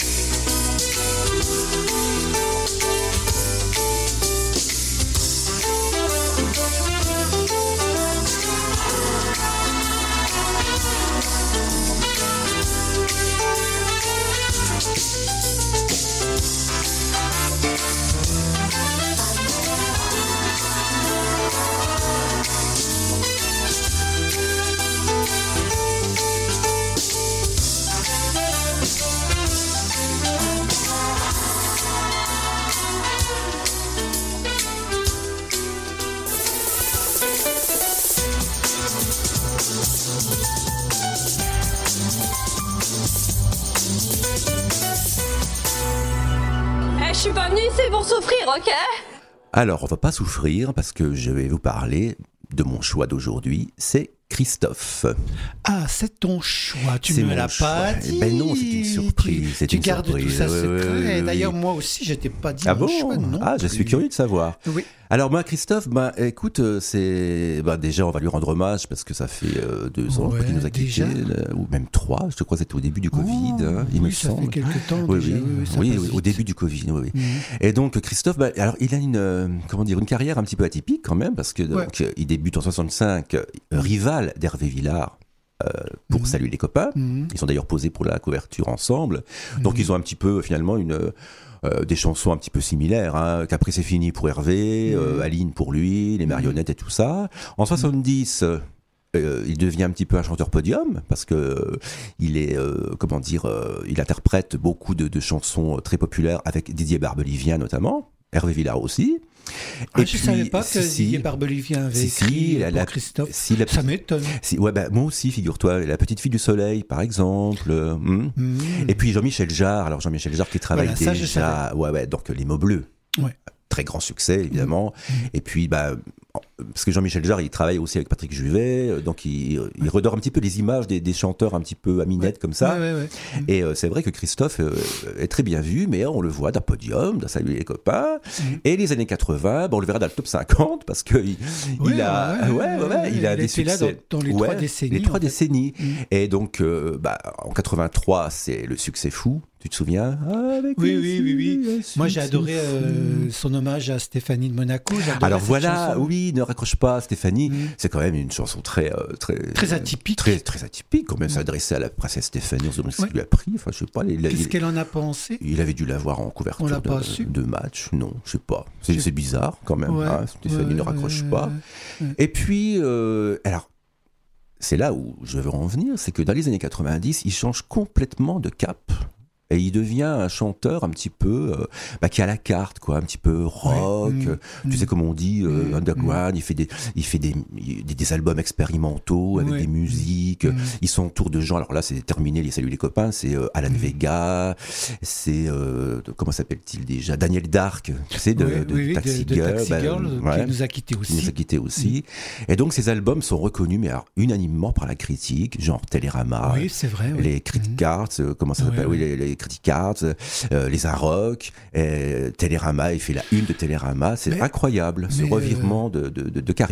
Speaker 14: Eh, je suis pas venue ici pour souffrir, ok?
Speaker 1: Alors, on va pas souffrir parce que je vais vous parler de mon choix d'aujourd'hui. C'est Christophe.
Speaker 2: Ah, c'est ton choix. Tu
Speaker 1: C'est
Speaker 2: me
Speaker 1: mon
Speaker 2: l'as
Speaker 1: choix.
Speaker 2: pas
Speaker 1: Eh
Speaker 2: dit.
Speaker 1: ben non, c'est une surprise.
Speaker 2: Tu,
Speaker 1: c'est
Speaker 2: tu
Speaker 1: une
Speaker 2: gardes
Speaker 1: surprise.
Speaker 2: tout ça
Speaker 1: Oui, oui,
Speaker 2: secret.
Speaker 1: oui, oui,
Speaker 2: D'ailleurs,
Speaker 1: oui.
Speaker 2: moi aussi, je t'ai pas dit
Speaker 1: Ah
Speaker 2: mon
Speaker 1: bon
Speaker 2: choix non
Speaker 1: Ah, je
Speaker 2: plus.
Speaker 1: suis curieux de savoir.
Speaker 2: Oui.
Speaker 1: Alors moi, Christophe, bah, écoute, euh, c'est bah, déjà on va lui rendre hommage parce que ça fait euh, deux ans
Speaker 2: Ouais,
Speaker 1: qu'il nous a quittés,
Speaker 2: déjà.
Speaker 1: euh, ou même trois. Je crois que c'était au début du Covid,
Speaker 2: Oh,
Speaker 1: hein, il
Speaker 2: oui,
Speaker 1: me
Speaker 2: ça
Speaker 1: semble.
Speaker 2: fait quelques temps
Speaker 1: Oui,
Speaker 2: déjà.
Speaker 1: oui,
Speaker 2: Oui, oui, ça
Speaker 1: oui,
Speaker 2: passe
Speaker 1: oui, au
Speaker 2: vite.
Speaker 1: début du Covid, oui. oui.
Speaker 2: Mhm.
Speaker 1: Et donc Christophe, bah, alors il a une euh, comment dire une carrière un petit peu atypique quand même parce que
Speaker 2: Ouais.
Speaker 1: donc, euh, il débute en soixante-cinq, euh, rival d'Hervé Villard. Euh, pour
Speaker 2: Mhm.
Speaker 1: Salut les copains.
Speaker 2: Mhm.
Speaker 1: Ils sont d'ailleurs posés pour la couverture ensemble. Donc
Speaker 2: Mhm.
Speaker 1: ils ont un petit peu finalement une euh, des chansons un petit peu similaires. Hein. Qu'après c'est fini pour Hervé,
Speaker 2: Mhm.
Speaker 1: euh, Aline pour lui, les marionnettes et tout ça. En soixante-dix, euh, euh, il devient un petit peu un chanteur podium parce que euh, il est euh, comment dire, euh, il interprète beaucoup de, de chansons très populaires avec Didier Barbelivien notamment, Hervé Villard aussi.
Speaker 2: Ah,
Speaker 1: Et
Speaker 2: je
Speaker 1: puis,
Speaker 2: savais pas que
Speaker 1: si,
Speaker 2: Didier Barbelivien avait
Speaker 1: si,
Speaker 2: écrit
Speaker 1: si, la-
Speaker 2: pour
Speaker 1: la-
Speaker 2: Christophe.
Speaker 1: si, la
Speaker 2: Ça
Speaker 1: petite-
Speaker 2: m'étonne.
Speaker 1: si, ouais, bah, moi aussi, figure-toi, La Petite Fille du Soleil, par exemple. euh, hum.
Speaker 2: Mhm.
Speaker 1: Et puis Jean-Michel Jarre. Alors Jean-Michel Jarre qui travaille
Speaker 2: Voilà, ça, je
Speaker 1: déjà, ouais, ouais, donc Les Mots Bleus.
Speaker 2: Ouais.
Speaker 1: Très grand succès, évidemment.
Speaker 2: Mhm.
Speaker 1: Et puis, bah, parce que Jean-Michel Jarre, il travaille aussi avec Patrick Juvet, euh, donc il, il redore un petit peu les images des, des chanteurs un petit peu à minette comme ça.
Speaker 2: Ouais, ouais, ouais.
Speaker 1: Et euh, c'est vrai que Christophe euh, est très bien vu, mais on le voit d'un podium, dans Salut les copains.
Speaker 2: Mhm.
Speaker 1: Et les années quatre-vingts, bon, on le verra dans le top cinquante parce que il,
Speaker 2: Ouais,
Speaker 1: il a,
Speaker 2: ouais,
Speaker 1: ouais,
Speaker 2: ouais,
Speaker 1: ouais,
Speaker 2: ouais,
Speaker 1: il a
Speaker 2: il
Speaker 1: des
Speaker 2: était là
Speaker 1: succès.
Speaker 2: dans- dans les
Speaker 1: Ouais,
Speaker 2: trois décennies,
Speaker 1: Les trois
Speaker 2: en fait.
Speaker 1: décennies.
Speaker 2: Mhm.
Speaker 1: Et donc, euh, bah, en quatre-vingt-trois, c'est le succès fou. Tu te souviens? Avec
Speaker 2: Oui,
Speaker 1: les
Speaker 2: oui, oui, oui.
Speaker 1: filles,
Speaker 2: Moi,
Speaker 1: le
Speaker 2: j'ai
Speaker 1: succès
Speaker 2: adoré
Speaker 1: fou.
Speaker 2: euh, son hommage à Stéphanie de Monaco. J'adorais
Speaker 1: Alors
Speaker 2: cette
Speaker 1: voilà,
Speaker 2: chanson.
Speaker 1: oui, ne raccroche pas, Stéphanie.
Speaker 2: Mhm.
Speaker 1: C'est quand même une chanson très, euh, très,
Speaker 2: Très atypique.
Speaker 1: très, très atypique. Quand même, s'adresser à la princesse Stéphanie, on se demande ce qu'il lui a pris. Enfin, je sais pas. Il,
Speaker 2: Qu'est-ce
Speaker 1: il-
Speaker 2: qu'elle en a pensé?
Speaker 1: il avait dû l'avoir en
Speaker 2: On
Speaker 1: couverture
Speaker 2: l'a pas
Speaker 1: de,
Speaker 2: su.
Speaker 1: de match. Non, je sais pas. C'est,
Speaker 2: Je-
Speaker 1: c'est bizarre quand même.
Speaker 2: Ouais,
Speaker 1: hein. Stéphanie
Speaker 2: ouais,
Speaker 1: ne raccroche
Speaker 2: ouais,
Speaker 1: pas.
Speaker 2: ouais.
Speaker 1: Et puis, euh, alors, c'est là où je veux en venir, c'est que dans les années quatre-vingt-dix, il change complètement de cap. Et il devient un chanteur un petit peu euh, bah, qui a la carte, quoi, un petit peu rock.
Speaker 2: Ouais.
Speaker 1: euh,
Speaker 2: Mmh.
Speaker 1: Tu sais comment on dit, euh,
Speaker 2: Mmh.
Speaker 1: underground. Il fait des, il fait des, des, des albums expérimentaux avec
Speaker 2: Ouais.
Speaker 1: des musiques.
Speaker 2: Mmh.
Speaker 1: Ils sont autour de gens. Alors là, c'est terminé. Les Salut les copains. C'est euh, Alan
Speaker 2: Mmh.
Speaker 1: Vega. C'est euh, comment s'appelle-t-il déjà? Daniel Dark. Tu sais de,
Speaker 2: Oui,
Speaker 1: de,
Speaker 2: oui, oui,
Speaker 1: Taxi
Speaker 2: de- de
Speaker 1: Girl.
Speaker 2: Taxi
Speaker 1: bah,
Speaker 2: Girl,
Speaker 1: ouais,
Speaker 2: qui nous a quittés
Speaker 1: qui nous a
Speaker 2: aussi.
Speaker 1: quittés aussi. Et donc ces albums sont reconnus, mais alors unanimement par la critique, genre Télérama.
Speaker 2: Oui, c'est vrai. oui.
Speaker 1: Les critic
Speaker 2: Mhm.
Speaker 1: cards, euh, comment ça
Speaker 2: Ouais,
Speaker 1: s'appelle? Oui,
Speaker 2: ouais.
Speaker 1: les, les critic cards, euh, les Arocs, euh, Télérama, il fait la une de Télérama. C'est
Speaker 2: Mais-
Speaker 1: incroyable, ce
Speaker 2: mais,
Speaker 1: revirement de, de, de, de carrière.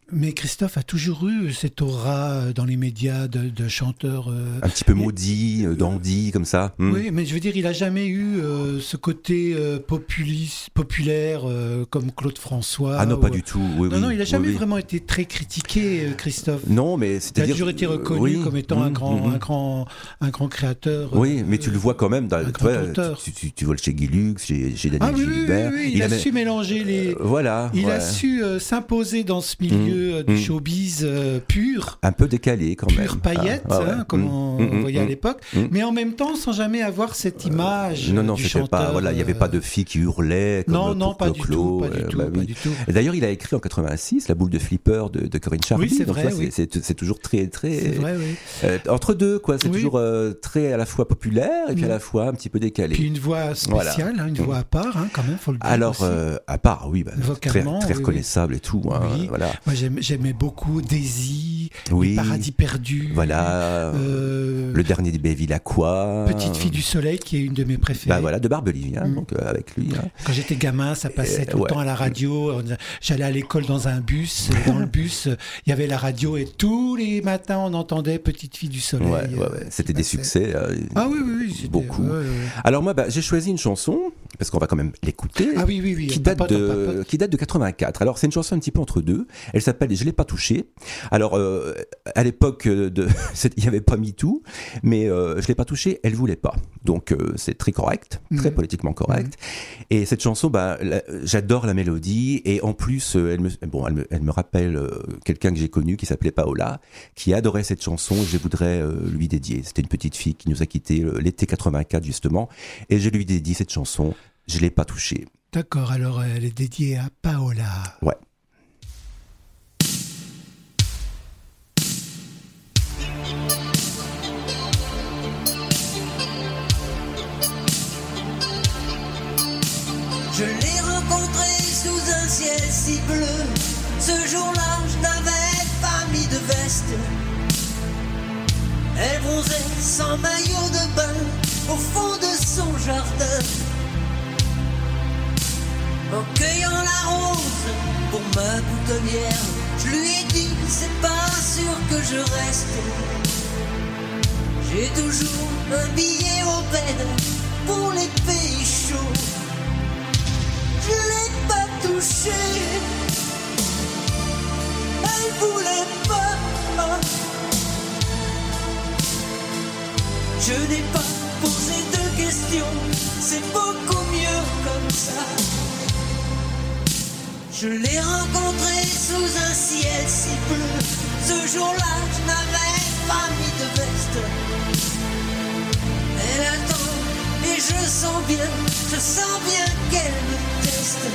Speaker 2: Mais Christophe a toujours eu cette aura dans les médias de, de chanteur. Euh,
Speaker 1: un petit peu maudit, euh, dandy, comme ça. Hmm.
Speaker 2: Oui, mais je veux dire, il a jamais eu euh, ce côté euh, populis, populaire euh, comme Claude François.
Speaker 1: Ah non,
Speaker 2: ou,
Speaker 1: pas du tout. Oui,
Speaker 2: non,
Speaker 1: oui,
Speaker 2: non, il a jamais
Speaker 1: oui, oui.
Speaker 2: vraiment été très critiqué, euh, Christophe.
Speaker 1: Non, mais
Speaker 2: Il a
Speaker 1: c'est-à-dire.
Speaker 2: toujours été reconnu
Speaker 1: oui,
Speaker 2: comme étant
Speaker 1: mmh,
Speaker 2: un grand,
Speaker 1: mmh.
Speaker 2: un grand, un grand créateur.
Speaker 1: Oui,
Speaker 2: euh,
Speaker 1: mais tu le vois quand même. Dans,
Speaker 2: un
Speaker 1: tu,
Speaker 2: grand
Speaker 1: vois,
Speaker 2: auteur.
Speaker 1: tu, tu, tu vois le chez Guy Lux, chez, chez Daniel
Speaker 2: Ah oui, oui,
Speaker 1: Gilbert.
Speaker 2: oui, oui, il, il a, a su mélanger les.
Speaker 1: Euh, voilà.
Speaker 2: Il
Speaker 1: ouais.
Speaker 2: a su euh, s'imposer dans ce milieu
Speaker 1: Mmh,
Speaker 2: du
Speaker 1: mmh.
Speaker 2: showbiz euh, pur.
Speaker 1: Un peu décalé quand même.
Speaker 2: Pure paillette,
Speaker 1: ah, ah, ouais.
Speaker 2: hein, comme
Speaker 1: mmh,
Speaker 2: on
Speaker 1: mmh,
Speaker 2: voyait
Speaker 1: mmh,
Speaker 2: à l'époque,
Speaker 1: mmh.
Speaker 2: mais en même temps sans jamais avoir cette image.
Speaker 1: Euh, non, non,
Speaker 2: du
Speaker 1: c'était
Speaker 2: chanteur,
Speaker 1: pas. Voilà, il n'y avait pas de filles qui hurlaient. Comme
Speaker 2: non, non,
Speaker 1: pour
Speaker 2: pas du
Speaker 1: Clo-Clo,
Speaker 2: tout, pas du
Speaker 1: euh,
Speaker 2: tout,
Speaker 1: bah,
Speaker 2: pas
Speaker 1: oui.
Speaker 2: du tout.
Speaker 1: Et d'ailleurs, il a écrit en quatre-vingt-six La boule de flipper de, de Corinne Charby.
Speaker 2: Oui, c'est
Speaker 1: donc
Speaker 2: vrai,
Speaker 1: là,
Speaker 2: oui.
Speaker 1: c'est, c'est, c'est toujours très, très.
Speaker 2: C'est vrai, oui.
Speaker 1: Euh, entre deux, quoi. C'est
Speaker 2: Oui.
Speaker 1: toujours euh, très à la fois populaire et puis
Speaker 2: Mmh.
Speaker 1: à la fois un petit peu décalé.
Speaker 2: Puis une voix spéciale,
Speaker 1: Voilà.
Speaker 2: hein, une voix à part, hein, quand même, faut le dire.
Speaker 1: Alors,
Speaker 2: aussi.
Speaker 1: euh, à part, oui, bah, très,
Speaker 2: Vocalement,
Speaker 1: très
Speaker 2: oui,
Speaker 1: reconnaissable et tout. Hein,
Speaker 2: Oui.
Speaker 1: voilà.
Speaker 2: Moi, j'aime- j'aimais beaucoup Daisy,
Speaker 1: Oui.
Speaker 2: Les Paradis Perdus.
Speaker 1: Voilà.
Speaker 2: euh,
Speaker 1: Le dernier des Béville-Aquois.
Speaker 2: Petite Fille du Soleil, qui est une de mes préférées.
Speaker 1: Bah voilà, de Barbelivien,
Speaker 2: Mm.
Speaker 1: donc euh, avec lui. Hein.
Speaker 2: Quand j'étais gamin, ça passait
Speaker 1: Et,
Speaker 2: tout le
Speaker 1: ouais.
Speaker 2: temps à la radio. On- J'allais à l'école dans un bus. Et dans le bus, euh, il y avait la radio et tous les matins, on entendait Petite Fille du Soleil.
Speaker 1: Ouais, ouais, ouais. C'était des
Speaker 2: passait.
Speaker 1: succès. euh,
Speaker 2: Ah oui, oui, oui. c'était-
Speaker 1: beaucoup.
Speaker 2: ouais, ouais, ouais.
Speaker 1: Alors moi, bah, j'ai choisi une chanson, parce qu'on va quand même l'écouter,
Speaker 2: Ah oui, oui, oui.
Speaker 1: qui,
Speaker 2: on
Speaker 1: date
Speaker 2: papote, on
Speaker 1: de,
Speaker 2: papote.
Speaker 1: qui date de quatre-vingt-quatre. Alors c'est une chanson un petit peu entre deux. Elle s'appelle Je l'ai pas touché. Alors euh, à l'époque, de, c'est- il n'y avait pas MeToo, mais euh, Je l'ai pas touché, elle voulait pas. Donc euh, c'est très correct, très
Speaker 2: Mhm.
Speaker 1: politiquement correct. Et cette chanson, bah, la- j'adore la mélodie, et en plus, euh, elle me, bon, elle me, elle me rappelle euh, quelqu'un que j'ai connu qui s'appelait Paola, qui adorait cette chanson, et je voudrais euh, lui dédier. C'était une petite fille qui nous a quittés euh, l'été quatre-vingt-quatre justement, et je lui dédie cette chanson, Je l'ai pas touchée.
Speaker 2: D'accord, alors elle est dédiée à Paola.
Speaker 1: Ouais.
Speaker 13: Je l'ai rencontré sous un ciel si bleu. Ce jour-là, je n'avais pas mis de veste. Elle bronzait sans maillot de bain au fond de son jardin. En cueillant la rose pour ma boutonnière, je lui ai dit c'est pas sûr que je reste. J'ai toujours un billet au bed pour les pays chauds. Je l'ai pas touché, elle voulait pas. Je n'ai pas posé de questions, c'est beaucoup mieux comme ça. Je l'ai rencontrée sous un ciel si bleu. Ce jour-là, je n'avais pas mis de veste. Elle attend et je sens bien, je sens bien qu'elle me teste.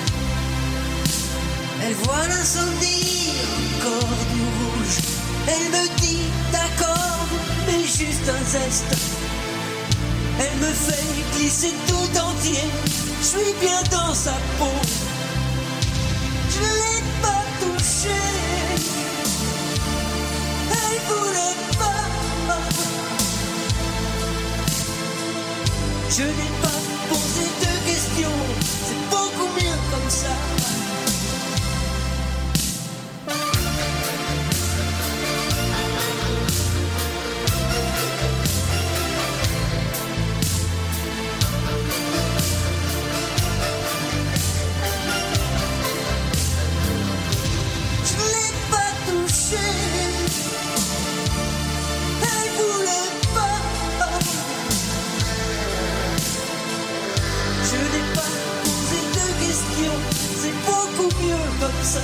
Speaker 13: Elle voit l'incendie encore du rouge. Elle me dit d'accord, mais juste un zeste. Elle me fait glisser tout entier, je suis bien dans sa peau. Je l'ai pas touché, elle voulait pas. Je n'ai pas posé de questions, c'est beaucoup mieux comme ça. Je l'ai pas touché, elle voulait pas. Je n'ai pas posé de questions, c'est beaucoup mieux comme ça.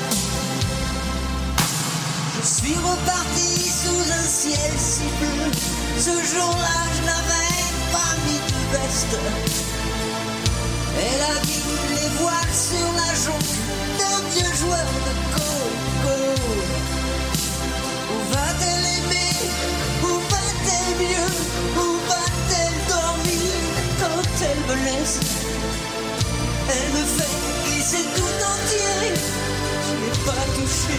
Speaker 13: Je suis reparti sous un ciel si bleu. Ce jour-là, je n'avais pas mis de veste. Elle a mis les voiles sur la jonque d'un vieux joueur de coco. Où va-t-elle aimer? Où va-t-elle mieux? Où va-t-elle dormir quand elle me laisse? Elle me fait glisser tout entier, je n'ai pas touché.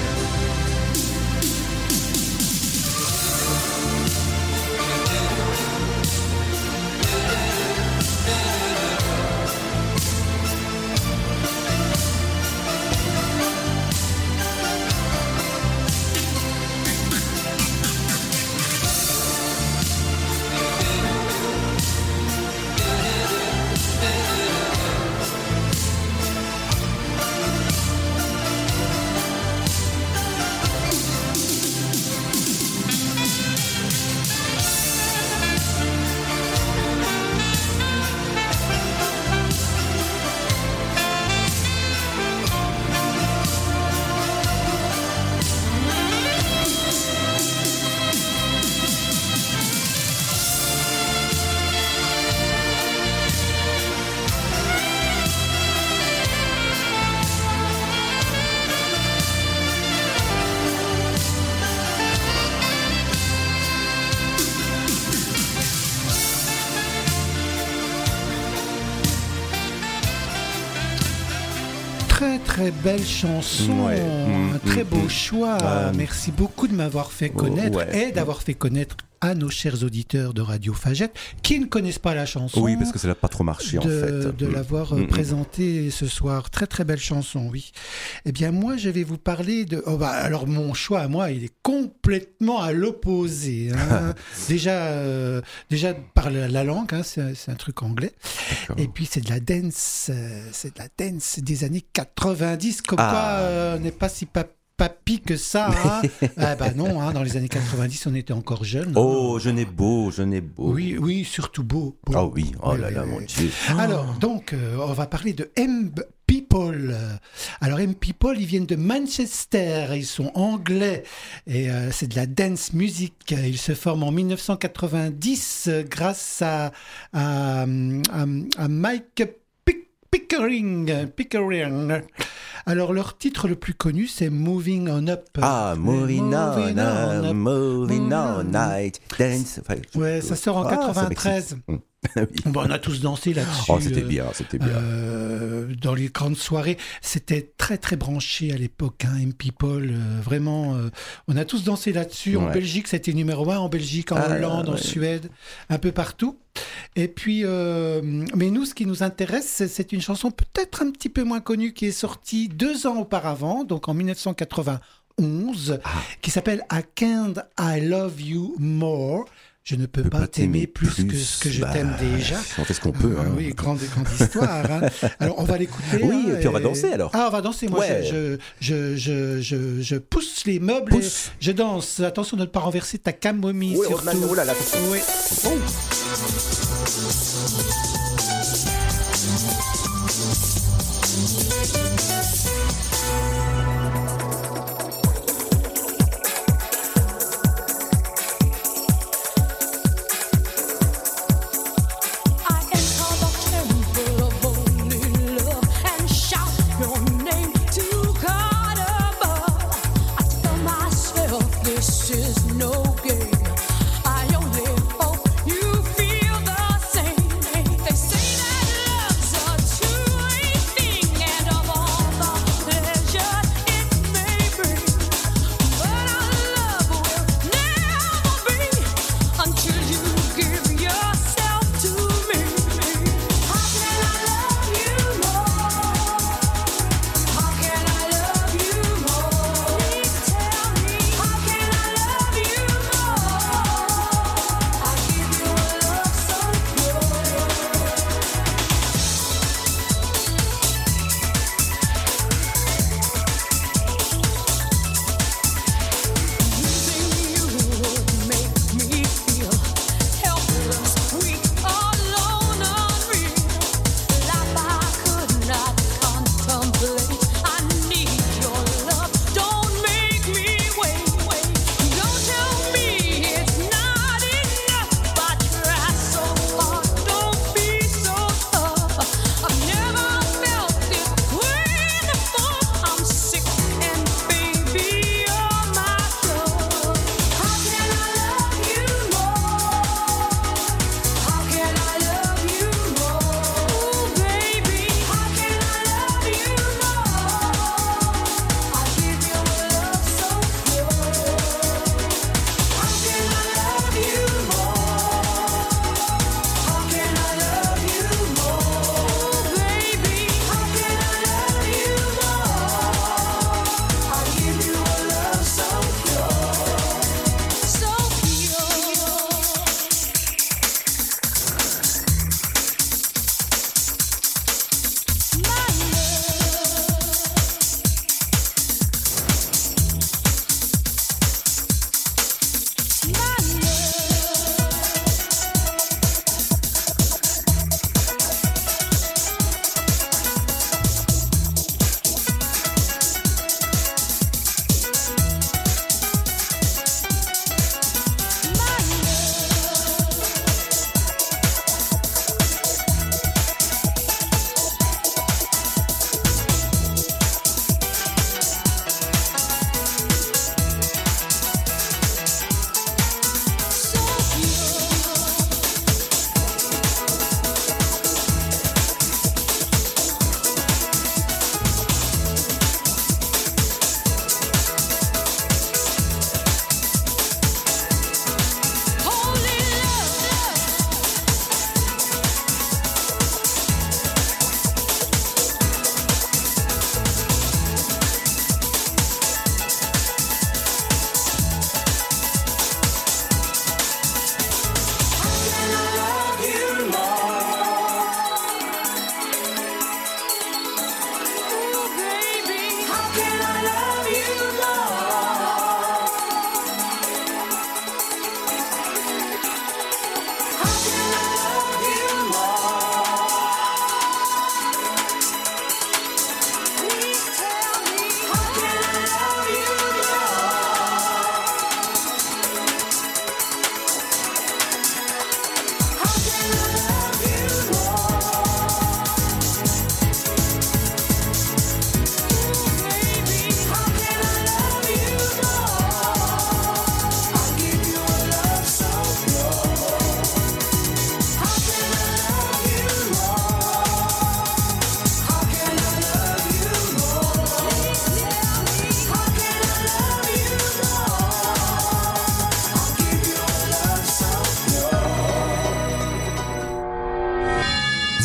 Speaker 2: très belle chanson,
Speaker 1: Ouais.
Speaker 2: un très
Speaker 1: Mmh,
Speaker 2: beau
Speaker 1: mmh.
Speaker 2: choix.
Speaker 1: Euh,
Speaker 2: Merci beaucoup de m'avoir fait connaître
Speaker 1: ouais.
Speaker 2: et d'avoir fait connaître à nos chers auditeurs de Radio Fagette qui ne connaissent pas la chanson.
Speaker 1: Oui, parce que ça n'a pas trop marché,
Speaker 2: de,
Speaker 1: en fait.
Speaker 2: de
Speaker 1: Mm.
Speaker 2: l'avoir
Speaker 1: Mm, mm.
Speaker 2: présenté ce soir. Très très belle chanson, oui. Eh bien moi je vais vous parler de... Oh, bah, alors mon choix à moi il est complètement à l'opposé. Hein. déjà, euh, déjà par la, la langue, hein, c'est, c'est un truc anglais.
Speaker 1: D'accord.
Speaker 2: Et puis c'est de la dance, euh, c'est de la dance des années quatre-vingt-dix, comme
Speaker 1: Ah.
Speaker 2: quoi euh, on n'est pas si pa- papy que ça. Hein. Ah bah non, hein, dans les années quatre-vingt-dix on était encore jeunes.
Speaker 1: Oh, je n'ai beau, je n'ai beau.
Speaker 2: Oui, oui, surtout beau. beau.
Speaker 1: Ah oui, oh
Speaker 2: Oui,
Speaker 1: là
Speaker 2: oui,
Speaker 1: là,
Speaker 2: oui.
Speaker 1: mon Dieu.
Speaker 2: Alors, donc, euh, on va parler de M-People. Alors, M-People, ils viennent de Manchester, ils sont anglais, et euh, c'est de la dance music. Ils se forment en dix-neuf cent quatre-vingt-dix euh, grâce à, à, à, à Mike Pick- Pickering. Pickering. Alors, leur titre le plus connu, c'est Moving On Up.
Speaker 1: Ah, moving on,
Speaker 2: Moving on
Speaker 1: uh,
Speaker 2: up.
Speaker 1: moving on,
Speaker 2: Moving
Speaker 1: night, dance. Enfin, je-
Speaker 2: Ouais, ça sort en
Speaker 1: Ah, ça
Speaker 2: quatre-vingt-treize.
Speaker 1: m'excite. Oui.
Speaker 2: Bon, on a tous dansé là-dessus.
Speaker 1: Oh, c'était
Speaker 2: euh,
Speaker 1: bien, c'était bien.
Speaker 2: euh, dans les grandes soirées, c'était très très branché à l'époque. Hein, M-People, euh, vraiment, euh, on a tous dansé là-dessus. En
Speaker 1: Ouais.
Speaker 2: Belgique, c'était numéro un. En Belgique, en
Speaker 1: Ah,
Speaker 2: Hollande, en
Speaker 1: ouais.
Speaker 2: Suède, un peu partout. Et puis, euh, mais nous, ce qui nous intéresse, c'est, c'est une chanson peut-être un petit peu moins connue qui est sortie deux ans auparavant, donc en dix-neuf cent quatre-vingt-onze,
Speaker 1: Ah.
Speaker 2: qui s'appelle I Can't I Love You More. Je ne peux
Speaker 1: Je
Speaker 2: pas,
Speaker 1: peux
Speaker 2: t'aimer plus, que ce que je
Speaker 1: Bah,
Speaker 2: t'aime déjà.
Speaker 1: On fait ce qu'on peut.
Speaker 2: Ah
Speaker 1: hein.
Speaker 2: oui, grande, grande histoire. Hein. Alors, on va l'écouter.
Speaker 1: Oui,
Speaker 2: hein,
Speaker 1: et puis on va danser, alors.
Speaker 2: Ah, on va danser. Moi,
Speaker 1: Ouais.
Speaker 2: je, je, je, je, je pousse les meubles
Speaker 1: Pousse.
Speaker 2: et je danse. Attention de ne pas renverser ta camomille,
Speaker 1: Oui,
Speaker 2: surtout.
Speaker 1: oh là là, attention.
Speaker 2: Oui.
Speaker 6: I enter the temple of only love and shout your name to God above. I tell myself this is no game. I only hope you feel the same.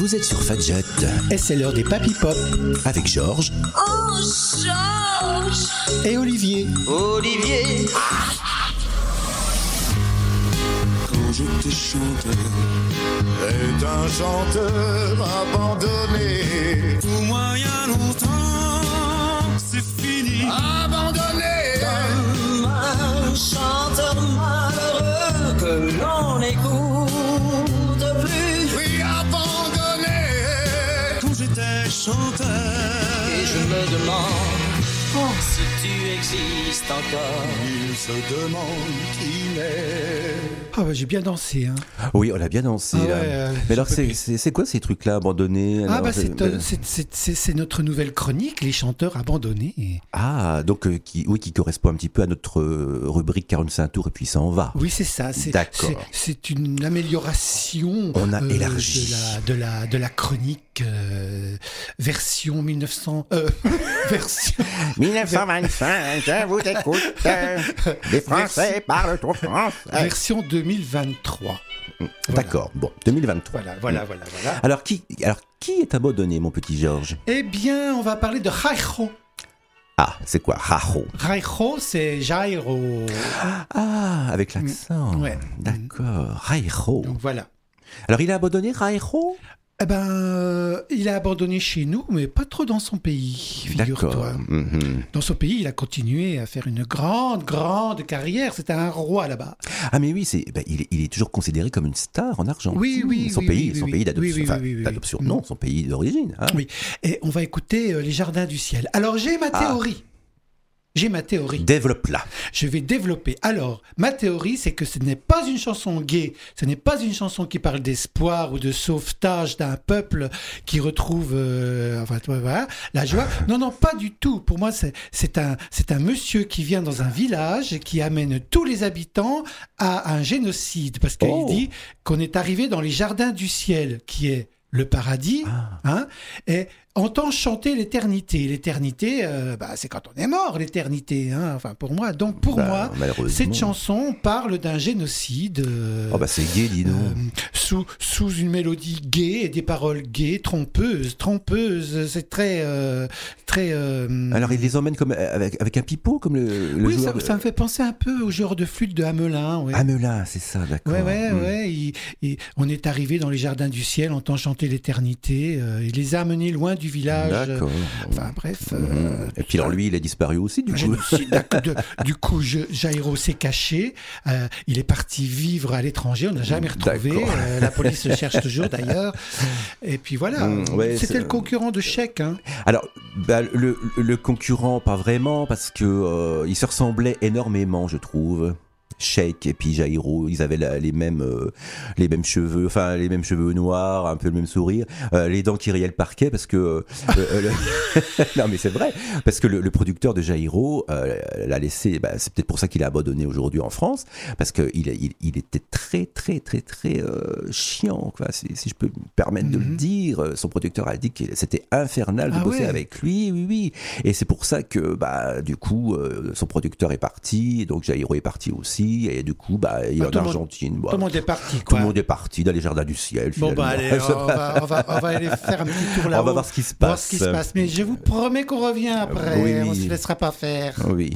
Speaker 1: Vous êtes sur Fadjet.
Speaker 2: Et c'est l'heure des Papy Pop.
Speaker 1: Avec Georges.
Speaker 8: Oh, Georges.
Speaker 2: Et Olivier.
Speaker 12: Olivier.
Speaker 11: Quand j'étais chanteur, est un chanteur abandonné.
Speaker 5: Pour moi, il y a longtemps, c'est fini.
Speaker 11: Abandonné.
Speaker 13: Comme un chanteur malheureux que l'on n'écoute plus.
Speaker 11: Oui, abandonné.
Speaker 5: Quand j'étais chanteur,
Speaker 13: Et je me demande oh, si tu existes encore.
Speaker 11: Il se demande qui n'est.
Speaker 2: Ah bah, j'ai bien dansé. Hein.
Speaker 1: Oui, on a bien dansé.
Speaker 2: Ah
Speaker 1: là.
Speaker 2: ouais, euh,
Speaker 1: Mais alors,
Speaker 2: je peux
Speaker 1: c'est,
Speaker 2: plus.
Speaker 1: c'est, c'est quoi ces trucs-là abandonnés
Speaker 2: Ah
Speaker 1: alors,
Speaker 2: bah
Speaker 1: c'est-
Speaker 2: c'est, euh, c'est, c'est, c'est, c'est notre nouvelle chronique, les chanteurs abandonnés.
Speaker 1: Ah, donc euh, qui, oui, qui correspond un petit peu à notre euh, rubrique quarante-cinq tours et puis ça en va.
Speaker 2: Oui, c'est ça. C'est,
Speaker 1: D'accord.
Speaker 2: c'est, c'est une amélioration
Speaker 1: On a
Speaker 2: euh,
Speaker 1: élargi.
Speaker 2: de, la, de, la, de la chronique euh, version mille neuf cents... Euh, version...
Speaker 1: dix-neuf cent vingt-cinq, je vous écoute. Les Français parlent trop français.
Speaker 2: version deux mille vingt-trois.
Speaker 1: D'accord, bon, deux mille vingt-trois.
Speaker 2: Voilà, voilà, voilà, voilà.
Speaker 1: Alors qui, alors, qui est abandonné, mon petit Georges?
Speaker 2: Eh bien, on va parler de Jairo.
Speaker 1: Ah, c'est quoi? Rajo.
Speaker 2: Jairo, c'est Jairo.
Speaker 1: Ah, avec l'accent.
Speaker 2: Ouais.
Speaker 1: D'accord, Rajo.
Speaker 2: Donc voilà.
Speaker 1: Alors, il a abandonné Rajo?
Speaker 2: Eh ben, euh, il a abandonné chez nous, mais pas trop dans son pays, figure-toi.
Speaker 1: D'accord. Mhm.
Speaker 2: Dans son pays, il a continué à faire une grande, grande carrière. C'était un roi là-bas.
Speaker 1: Ah, mais oui, c'est, ben, il, est, il est toujours considéré comme une star en Argentine.
Speaker 2: Oui, oui,
Speaker 1: Son
Speaker 2: oui,
Speaker 1: pays,
Speaker 2: oui,
Speaker 1: son
Speaker 2: oui,
Speaker 1: pays d'adoption.
Speaker 2: oui, oui,
Speaker 1: enfin,
Speaker 2: oui, oui, oui.
Speaker 1: d'adoption, non, son pays d'origine. hein.
Speaker 2: Oui. Et on va écouter euh, Les Jardins du Ciel. Alors, j'ai ma
Speaker 1: Ah.
Speaker 2: théorie. J'ai ma théorie.
Speaker 1: Développe-la.
Speaker 2: Je vais développer. Alors, ma théorie, c'est que ce n'est pas une chanson gay, ce n'est pas une chanson qui parle d'espoir ou de sauvetage d'un peuple qui retrouve euh, enfin, voilà, la joie. Non, non, pas du tout. Pour moi, c'est, c'est, un, c'est un monsieur qui vient dans un village et qui amène tous les habitants à un génocide. Parce qu'il
Speaker 1: Oh.
Speaker 2: dit qu'on est arrivé dans les jardins du ciel, qui est le paradis, hein, et entend chanter l'éternité. L'éternité, euh, bah, c'est quand on est mort, l'éternité, hein, enfin pour moi. Donc pour
Speaker 1: Bah,
Speaker 2: moi,
Speaker 1: malheureusement.
Speaker 2: cette chanson parle d'un génocide euh,
Speaker 1: Oh, bah, c'est gay, dis donc.
Speaker 2: euh, sous, sous une mélodie gaie et des paroles gaies, trompeuses, trompeuses. C'est très, euh, très. euh,
Speaker 1: Alors, il les emmène comme, avec, avec un pipeau, comme le, le
Speaker 2: oui, ça,
Speaker 1: joueur de-
Speaker 2: ça me fait penser un peu au joueur de flûte de Hamelin. Ouais.
Speaker 1: Hamelin, c'est ça, d'accord.
Speaker 2: Ouais, ouais,
Speaker 1: Hmm.
Speaker 2: ouais. Il- il- on est arrivé dans les jardins du ciel, on entend chanter l'éternité. euh, il les a amenés loin du village.
Speaker 1: D'accord.
Speaker 2: euh, Enfin, bref. euh,
Speaker 1: Mhm. Et puis, alors, lui, il a disparu aussi, du coup.
Speaker 2: génocide. D'accord, de- du coup, je- Jairo s'est caché. euh, il est parti vivre à l'étranger. On n'a jamais retrouvé.
Speaker 1: D'accord.
Speaker 2: euh, la police le cherche toujours, d'ailleurs. Et puis voilà.
Speaker 1: Mm, ouais,
Speaker 2: C'était
Speaker 1: c'est-
Speaker 2: le concurrent de Sheik. Hein.
Speaker 1: Alors, bah, le, le concurrent, pas vraiment, parce que euh, ils se ressemblaient énormément, je trouve. Sheik et puis Jairo, ils avaient la- les mêmes euh, les mêmes cheveux, enfin les mêmes cheveux noirs, un peu le même sourire, euh, les dents qui riaient le parquet parce que euh, euh, le- non mais c'est vrai parce que le, le producteur de Jairo euh, l'a laissé, bah, c'est peut-être pour ça qu'il a abandonné aujourd'hui en France parce que il, il, il était très très très très euh, chiant quoi, si, si je peux me permettre de le dire. Son producteur a dit que c'était infernal de
Speaker 2: Ah
Speaker 1: bosser
Speaker 2: ouais.
Speaker 1: avec lui, oui oui, et c'est pour ça que bah du coup euh, son producteur est parti, donc Jairo est parti aussi. Et du coup, bah, il est
Speaker 2: Bah,
Speaker 1: en
Speaker 2: tout le monde-
Speaker 1: Argentine.
Speaker 2: Tout
Speaker 1: voilà.
Speaker 2: le monde est parti.
Speaker 1: Tout
Speaker 2: Quoi.
Speaker 1: le monde est parti dans les jardins du ciel.
Speaker 2: Bon, bah
Speaker 1: finalement.
Speaker 2: allez, on va, on, va, on va aller faire un petit tour là-haut.
Speaker 1: On va voir ce qui se
Speaker 2: voir
Speaker 1: passe.
Speaker 2: ce qui se passe. Mais je vous promets qu'on revient après.
Speaker 1: Oui, oui.
Speaker 2: On ne se laissera pas faire.
Speaker 1: Oui.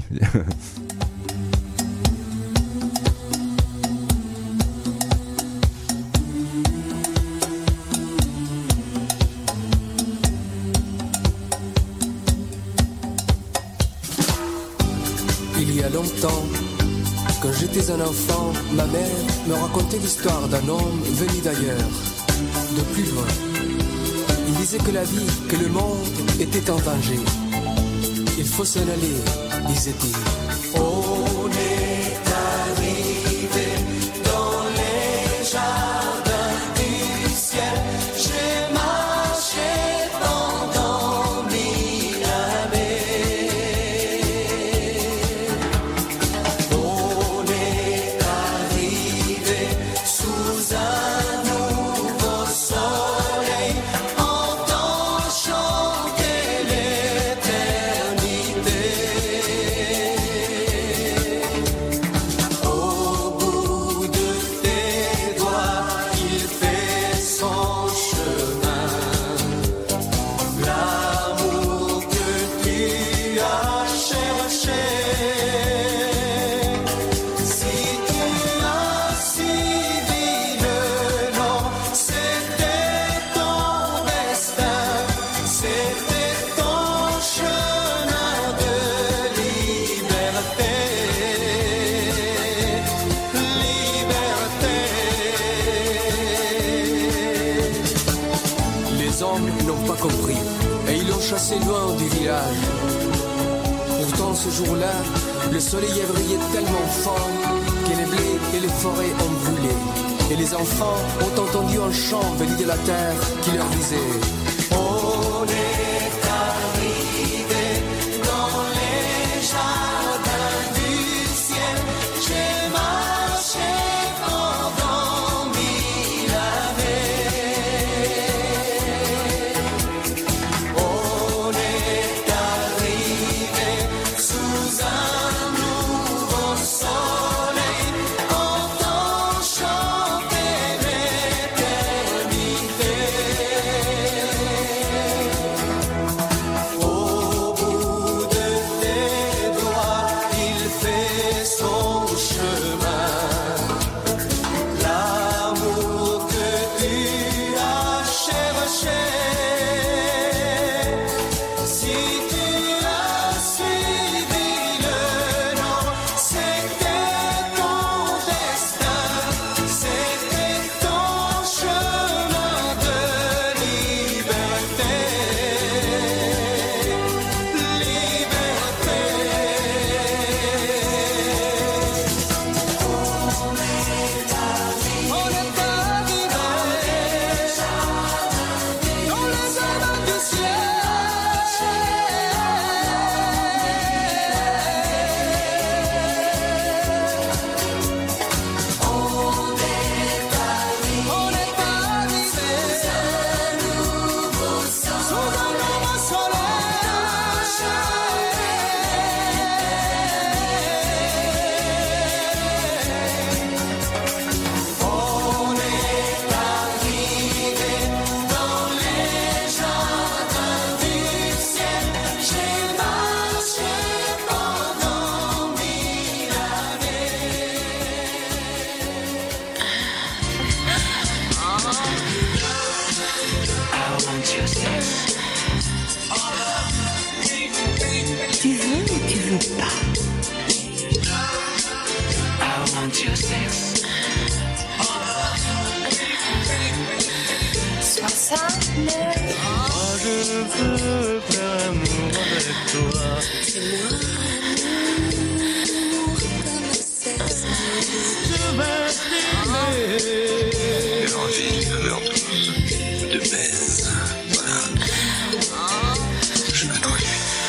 Speaker 15: Il y a longtemps, quand j'étais un enfant, ma mère me racontait l'histoire d'un homme venu d'ailleurs, de plus loin. Il disait que la vie, que le monde était en danger. Il faut s'en aller, disait-il.
Speaker 5: On est arrivé dans les jardins du ciel. J'ai marché pendant mille années. On est arrivé sous un nouveau soleil, entend chanter l'éternité.
Speaker 15: ensemble n'ont pas compris et ils l'ont chassé loin du village. Pourtant ce jour-là, le soleil a brillé tellement fort que les blés et les forêts ont brûlé. Et les enfants ont entendu un chant venu de la terre qui leur disait: on est arrivé dans les jardins du ciel. J'ai marché pendant mille années. On est arrivé sous un nouveau soleil, entend chanter l'éternité. Au bout de tes doigts, il fait son chemin. L'amour que tu as cherché, si tu as suivi le nom, c'était ton destin, c'était ton chemin de liberté. Liberté. On est arrivé dans les jardins du ciel. On est arrivé, on est arrivé sous un nouveau soleil, sous un nouveau soleil. On est arrivé dans les jardins du ciel. J'ai marché pendant mille années.
Speaker 8: Tu veux ou tu veux pas? soixante-neuf.
Speaker 11: Moi je veux faire amour avec toi. Je vais t'aimer.
Speaker 9: Envie, overdose, de baise. Voilà. Je m'introduis.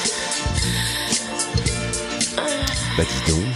Speaker 1: Bah dis donc.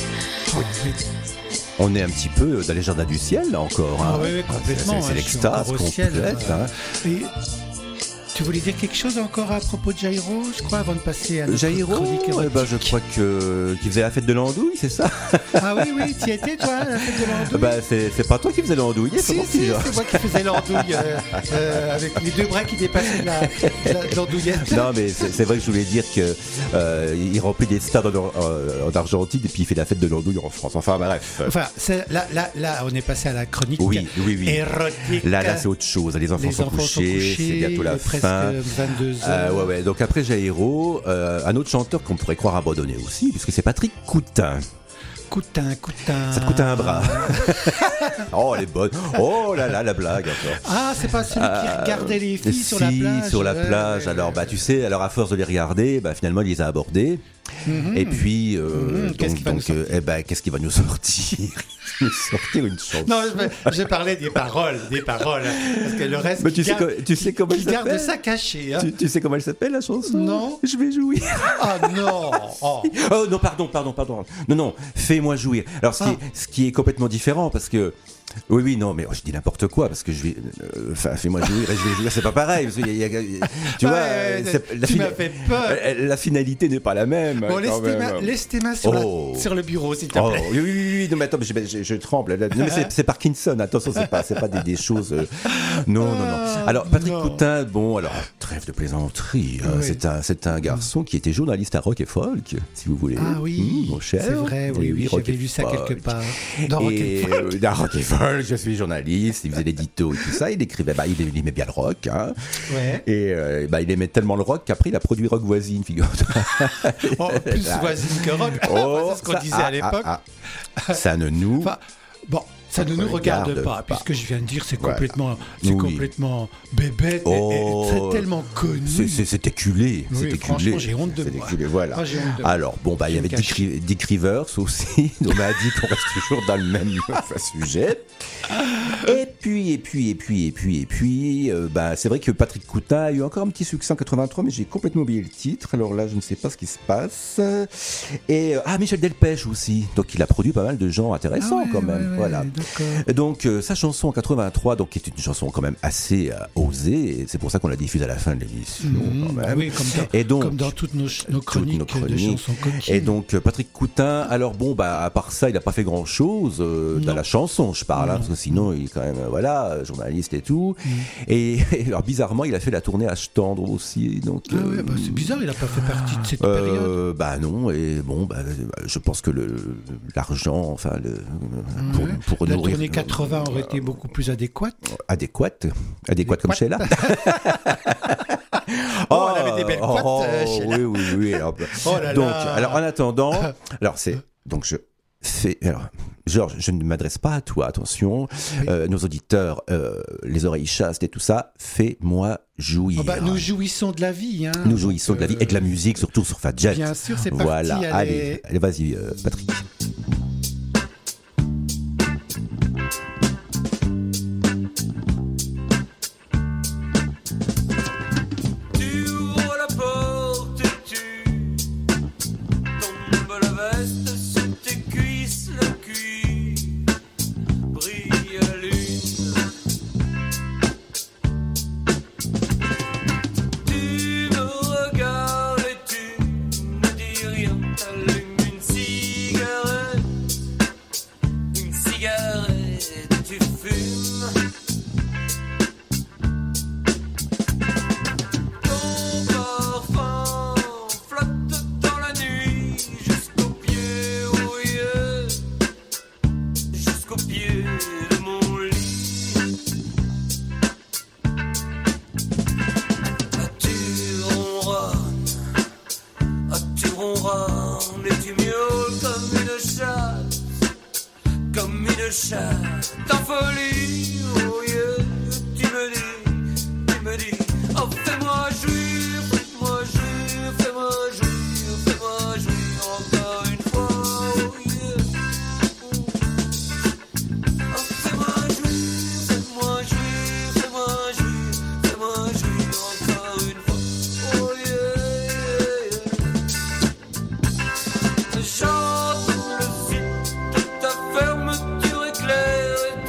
Speaker 1: On est un petit peu dans les jardins du ciel là encore. Hein.
Speaker 2: Ah oui, oui, complètement.
Speaker 1: C'est, c'est
Speaker 2: hein,
Speaker 1: l'extase
Speaker 2: je suis encore au ciel,
Speaker 1: complète.
Speaker 2: euh,
Speaker 1: Hein.
Speaker 2: et tu voulais dire quelque chose encore à propos de Jairo, je crois, avant de passer à notre
Speaker 1: Jairo,
Speaker 2: chronique
Speaker 1: eh
Speaker 2: érotique.
Speaker 1: ben, je crois que qu'il faisait la fête de l'andouille, c'est ça?
Speaker 2: Ah oui, oui, tu y étais toi, la fête de l'andouille?
Speaker 1: Bah c'est, c'est pas toi qui faisais l'andouille,
Speaker 2: Si, si, c'est moi qui faisais l'andouille euh, euh, avec les deux bras qui dépassaient de la, de la- de l'andouillette.
Speaker 1: Non mais c'est, c'est vrai que je voulais dire que euh, il remplit des stades en, en- en Argentine et puis il fait la fête de l'andouille en France. Enfin bref.
Speaker 2: Enfin, c'est- là, là, là, on est passé à la chronique
Speaker 1: Oui, oui, oui.
Speaker 2: érotique.
Speaker 1: Là, là, c'est autre chose. Les enfants,
Speaker 2: Les
Speaker 1: sont,
Speaker 2: enfants
Speaker 1: couchés,
Speaker 2: sont couchés,
Speaker 1: c'est bientôt la
Speaker 2: il est presque
Speaker 1: fin.
Speaker 2: vingt-deux heures.
Speaker 1: Euh, ouais, ouais. Donc après Jairo, euh, un autre chanteur qu'on pourrait croire abandonné aussi, puisque c'est Patrick Coutin.
Speaker 2: Coutin, Coutin.
Speaker 1: Ça te coûte un bras. Oh, elle est bonne. Oh là là, la blague encore.
Speaker 2: Ah, c'est pas celui qui
Speaker 1: Euh,
Speaker 2: regardait les filles sur la
Speaker 1: si,
Speaker 2: plage.
Speaker 1: sur la
Speaker 2: Ouais,
Speaker 1: plage.
Speaker 2: ouais,
Speaker 1: alors, bah, tu sais, alors à force de les regarder, bah, finalement, il les a abordés.
Speaker 2: Mhm.
Speaker 1: Et puis, euh,
Speaker 2: Mhm, qu'est-ce
Speaker 1: donc,
Speaker 2: qu'il va
Speaker 1: donc,
Speaker 2: nous
Speaker 1: euh, eh ben, qu'est-ce qu'il va nous sortir Il va nous sortir une chanson.
Speaker 2: Non, je, je parlais des paroles, des paroles. Parce que le reste,
Speaker 1: Mais tu
Speaker 2: il
Speaker 1: sais,
Speaker 2: garde,
Speaker 1: co- tu sais comment
Speaker 2: il
Speaker 1: elle
Speaker 2: garde
Speaker 1: s'appelle
Speaker 2: ça caché. Hein.
Speaker 1: tu, tu sais comment elle s'appelle la chanson?
Speaker 2: Non.
Speaker 1: Je vais jouir.
Speaker 2: Ah non. Oh.
Speaker 1: Oh non, pardon, pardon, pardon. Non, non, fais-moi jouir. Alors, ce qui,
Speaker 2: Ah.
Speaker 1: est, ce qui est complètement différent, parce que. Oui, oui, non, mais oh, je dis n'importe quoi, parce que je vais. euh, Enfin, fais-moi jouir et je vais jouir, c'est pas pareil. Parce qu'il y a- il y a- tu vois,
Speaker 2: Ouais,
Speaker 1: euh,
Speaker 2: ouais,
Speaker 1: c'est- la,
Speaker 2: tu
Speaker 1: fina-
Speaker 2: m'as fait peur.
Speaker 1: euh, la finalité n'est pas la même.
Speaker 2: Bon,
Speaker 1: quand
Speaker 2: laisse tes,
Speaker 1: même.
Speaker 2: mains, laisse tes mains sur, la-
Speaker 1: Oh.
Speaker 2: sur le bureau, s'il te
Speaker 1: Oh,
Speaker 2: plaît.
Speaker 1: oui, oui, oui, oui, non, mais attends, mais je, je- je tremble. là. Non, mais c'est, c'est Parkinson, attention, c'est pas, c'est pas des, des choses. euh, Non, non, non. Alors, Patrick
Speaker 2: non.
Speaker 1: Coutin, bon, alors, trêve de plaisanterie. hein,
Speaker 2: Oui.
Speaker 1: C'est, un, c'est un garçon qui était journaliste à Rock et Folk, si vous voulez.
Speaker 2: Ah oui,
Speaker 1: Mmh, mon cher.
Speaker 2: c'est vrai, oui,
Speaker 1: Et
Speaker 2: oui,
Speaker 1: Rock
Speaker 2: j'avais
Speaker 1: et
Speaker 2: lu ça
Speaker 1: Folk.
Speaker 2: quelque part. Dans Rock
Speaker 1: Et,
Speaker 2: et Folk.
Speaker 1: euh, dans Rock et Folk, je suis journaliste, il faisait l'édito et tout ça, il écrivait, bah, il, il aimait bien le rock, hein.
Speaker 2: Ouais.
Speaker 1: Et euh, bah, il aimait tellement le rock qu'après il a produit Rock Voisine, figure-toi.
Speaker 2: Oh, plus
Speaker 1: Là.
Speaker 2: voisine que rock.
Speaker 1: Oh,
Speaker 2: c'est ce qu'on
Speaker 1: ça-
Speaker 2: disait
Speaker 1: ah,
Speaker 2: à l'époque.
Speaker 1: ah, ah. Ça ne nous.
Speaker 2: Enfin, bon, Ça ne nous regarde, regarde pas, pas, puisque je viens de dire c'est voilà. complètement, c'est oui. complètement bébête, oh, et, et, c'est tellement connu.
Speaker 1: C'est, c'est, c'est éculé,
Speaker 2: oui,
Speaker 1: c'est éculé.
Speaker 2: Franchement, j'ai honte de
Speaker 1: c'est
Speaker 2: moi.
Speaker 1: Éculé, voilà.
Speaker 2: Ah, j'ai honte de
Speaker 1: Alors, bon, bah, il y avait Dick, Dick Rivers aussi, on m'a dit qu'on reste toujours dans le même sujet. Et puis, et puis, et puis, et puis, et puis, euh, bah, c'est vrai que Patrick Coutin a eu encore un petit succès en quatre-vingt-trois, mais j'ai complètement oublié le titre. Alors là, je ne sais pas ce qui se passe. Et ah, Michel Delpech aussi. Donc, il a produit pas mal de gens intéressants ah ouais, quand même.
Speaker 2: Ouais, ouais,
Speaker 1: voilà.
Speaker 2: D'accord.
Speaker 1: Donc, euh, sa chanson en quatre-vingt-trois, donc, qui est une chanson quand même assez euh, osée. Et c'est pour ça qu'on la diffuse à la fin de l'émission. Mmh, quand même.
Speaker 2: Oui, comme dans,
Speaker 1: et donc,
Speaker 2: comme dans toutes nos, nos, chroniques, toutes nos chroniques de chansons coquines.
Speaker 1: Et donc, euh, Patrick Coutin, alors bon, bah, à part ça, il n'a pas fait grand-chose euh, dans la chanson, je parle, hein, parce que sinon, il est quand même, euh, voilà, journaliste et tout. Mmh. Et, et alors, bizarrement, il a fait la tournée à Tendre aussi. Donc,
Speaker 2: ah euh, ouais, bah, c'est bizarre, il n'a pas fait partie de cette
Speaker 1: euh,
Speaker 2: période.
Speaker 1: Bah non, et bon, bah, je pense que le, l'argent, enfin, le, pour,
Speaker 2: ouais.
Speaker 1: pour
Speaker 2: la
Speaker 1: nourrir.
Speaker 2: La tournée quatre-vingts aurait été beaucoup plus adéquate.
Speaker 1: Adéquate Adéquate comme Sheila.
Speaker 2: Oh, elle avait des belles couettes,
Speaker 1: oh,
Speaker 2: euh,
Speaker 1: oui, oui, oui. Alors,
Speaker 2: oh là
Speaker 1: donc,
Speaker 2: là.
Speaker 1: alors, en attendant, alors c'est, donc je fais, alors, Georges, je ne m'adresse pas à toi, attention, oui. euh, nos auditeurs, euh, les oreilles chastes et tout ça, fais-moi jouir.
Speaker 2: Oh bah, nous jouissons de la vie, hein.
Speaker 1: Nous jouissons euh, de la vie et de la musique, surtout sur Fat Jet.
Speaker 2: Bien sûr, c'est
Speaker 1: voilà.
Speaker 2: parti.
Speaker 1: Allez,
Speaker 2: allez,
Speaker 1: allez vas-y, euh, Patrick.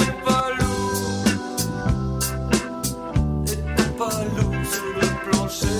Speaker 5: Plancher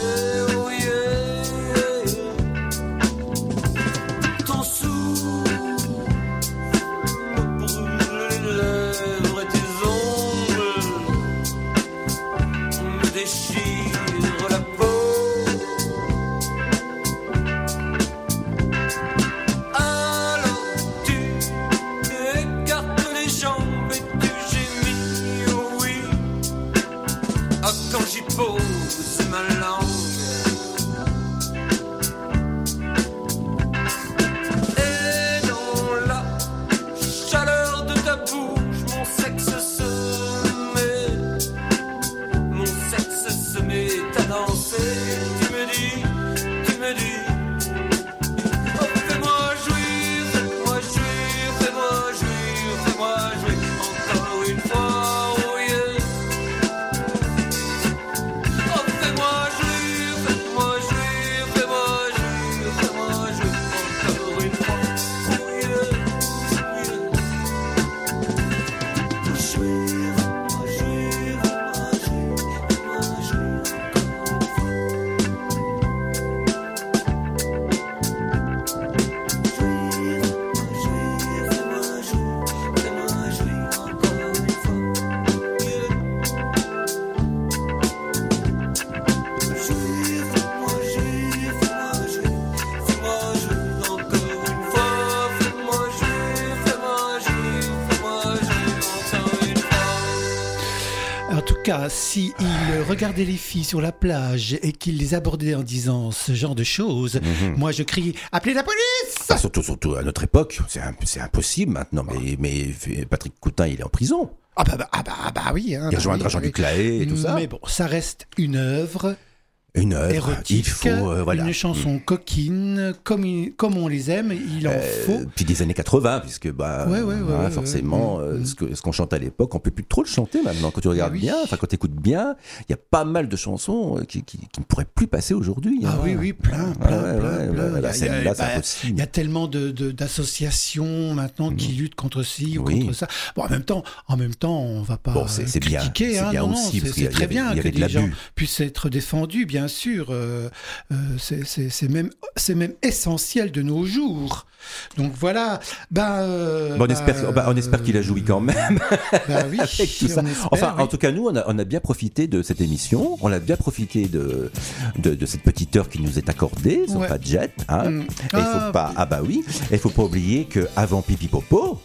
Speaker 2: cas, si il regardait les filles sur la plage et qu'il les abordait en disant ce genre de choses, mm-hmm. moi je crie « Appelez la police !»
Speaker 1: ah, surtout, surtout à notre époque, c'est, un, c'est impossible maintenant, mais, mais Patrick Coutin, il est en prison.
Speaker 2: Ah bah, bah, ah bah, ah bah oui. Hein,
Speaker 1: il rejoint
Speaker 2: bah,
Speaker 1: Jean-Luc Lahaye et tout ça.
Speaker 2: Mais bon, ça reste une œuvre.
Speaker 1: Une œuvre,
Speaker 2: érotique,
Speaker 1: il faut, euh, voilà.
Speaker 2: Une chanson mmh. coquine, comme, il, comme on les aime, il en euh, faut.
Speaker 1: Puis des années quatre-vingts, puisque bah,
Speaker 2: ouais, ouais, ouais,
Speaker 1: hein,
Speaker 2: ouais,
Speaker 1: forcément,
Speaker 2: ouais,
Speaker 1: euh,
Speaker 2: ouais.
Speaker 1: Ce, que, ce qu'on chante à l'époque, on peut plus trop le chanter maintenant. Quand tu regardes
Speaker 2: oui.
Speaker 1: bien, enfin quand tu écoutes bien, il y a pas mal de chansons qui, qui, qui ne pourraient plus passer aujourd'hui.
Speaker 2: Ah
Speaker 1: hein.
Speaker 2: oui, oui, plein, plein,
Speaker 1: ouais,
Speaker 2: plein,
Speaker 1: ouais,
Speaker 2: plein.
Speaker 1: Ouais, là, c'est, là, c'est
Speaker 2: bah,
Speaker 1: impossible.
Speaker 2: Il y a tellement de, de, d'associations maintenant qui luttent contre ci ou
Speaker 1: oui.
Speaker 2: contre ça. Bon, en même temps, en même temps, on va pas
Speaker 1: bon, c'est, c'est
Speaker 2: critiquer.
Speaker 1: Bien,
Speaker 2: hein,
Speaker 1: c'est bien
Speaker 2: non,
Speaker 1: aussi,
Speaker 2: non, c'est, c'est très
Speaker 1: avait,
Speaker 2: bien que
Speaker 1: les
Speaker 2: gens puissent être défendus, bien sûr. Euh, euh, c'est, c'est, c'est, même, c'est même essentiel de nos jours. Donc voilà. Bah, euh,
Speaker 1: bon, on,
Speaker 2: bah,
Speaker 1: espère, bah, on espère qu'il a joui quand même.
Speaker 2: Bah oui,
Speaker 1: avec tout ça.
Speaker 2: Espère,
Speaker 1: enfin,
Speaker 2: oui.
Speaker 1: en tout cas, nous, on a, on a bien profité de cette émission. On a bien profité de, de, de cette petite heure qui nous est accordée sur
Speaker 2: ouais.
Speaker 1: Padjet. Hein.
Speaker 2: Mmh.
Speaker 1: Et
Speaker 2: Ah,
Speaker 1: faut pas, ah bah oui. Il faut pas oublier que avant Pipi Popo,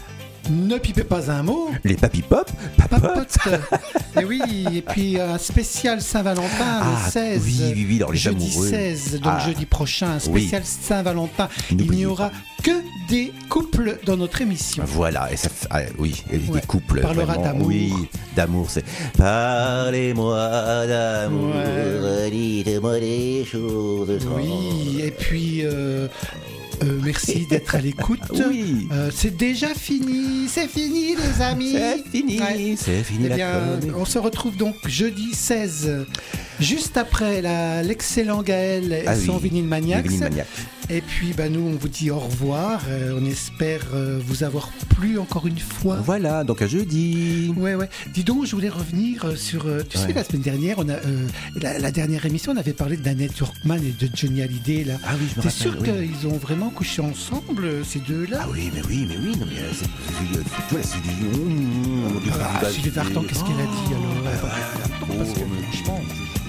Speaker 2: ne pipez pas un mot.
Speaker 1: Les papy pop,
Speaker 2: papote. Et oui, et puis un spécial Saint-Valentin
Speaker 1: ah,
Speaker 2: le seize.
Speaker 1: Oui, oui, oui, dans les
Speaker 2: jeudi
Speaker 1: amoureux.
Speaker 2: seize, donc ah, jeudi prochain, un spécial oui. Saint-Valentin. Il n'y aura pas. que des couples dans notre émission.
Speaker 1: Voilà, et ça, ah, oui, et
Speaker 2: ouais.
Speaker 1: des couples.
Speaker 2: On parlera
Speaker 1: vraiment,
Speaker 2: d'amour.
Speaker 1: Oui, d'amour, c'est parlez-moi d'amour, ouais. dites-moi des choses.
Speaker 2: Oui, et puis. Euh, Euh, merci d'être à l'écoute.
Speaker 1: Oui.
Speaker 2: Euh, c'est déjà fini, c'est fini les amis.
Speaker 1: C'est fini, ouais. c'est fini.
Speaker 2: Eh bien, on se retrouve donc jeudi seize, juste après la, l'excellent Gaël et ah son oui. Vinyle Maniacs. Et puis, bah, nous, on vous dit au revoir. Euh, on espère euh, vous avoir plu encore une fois.
Speaker 1: Voilà, donc à jeudi.
Speaker 2: Ouais, ouais. Dis donc, je voulais revenir sur. Euh, tu ouais. sais, la semaine dernière, on a euh, la, la dernière émission, on avait parlé d'Annette Turkman et de Johnny Hallyday là.
Speaker 1: Ah oui, je me
Speaker 2: T'es
Speaker 1: rappelle.
Speaker 2: sûr
Speaker 1: oui.
Speaker 2: qu'ils ont vraiment couché ensemble, ces deux-là?
Speaker 1: Ah oui, mais oui, mais oui, non, mais c'est, c'est, c'est toi, c'est du.
Speaker 2: Ah, Sylvie Vartan, qu'est-ce qu'elle a dit alors?
Speaker 1: Parce que franchement.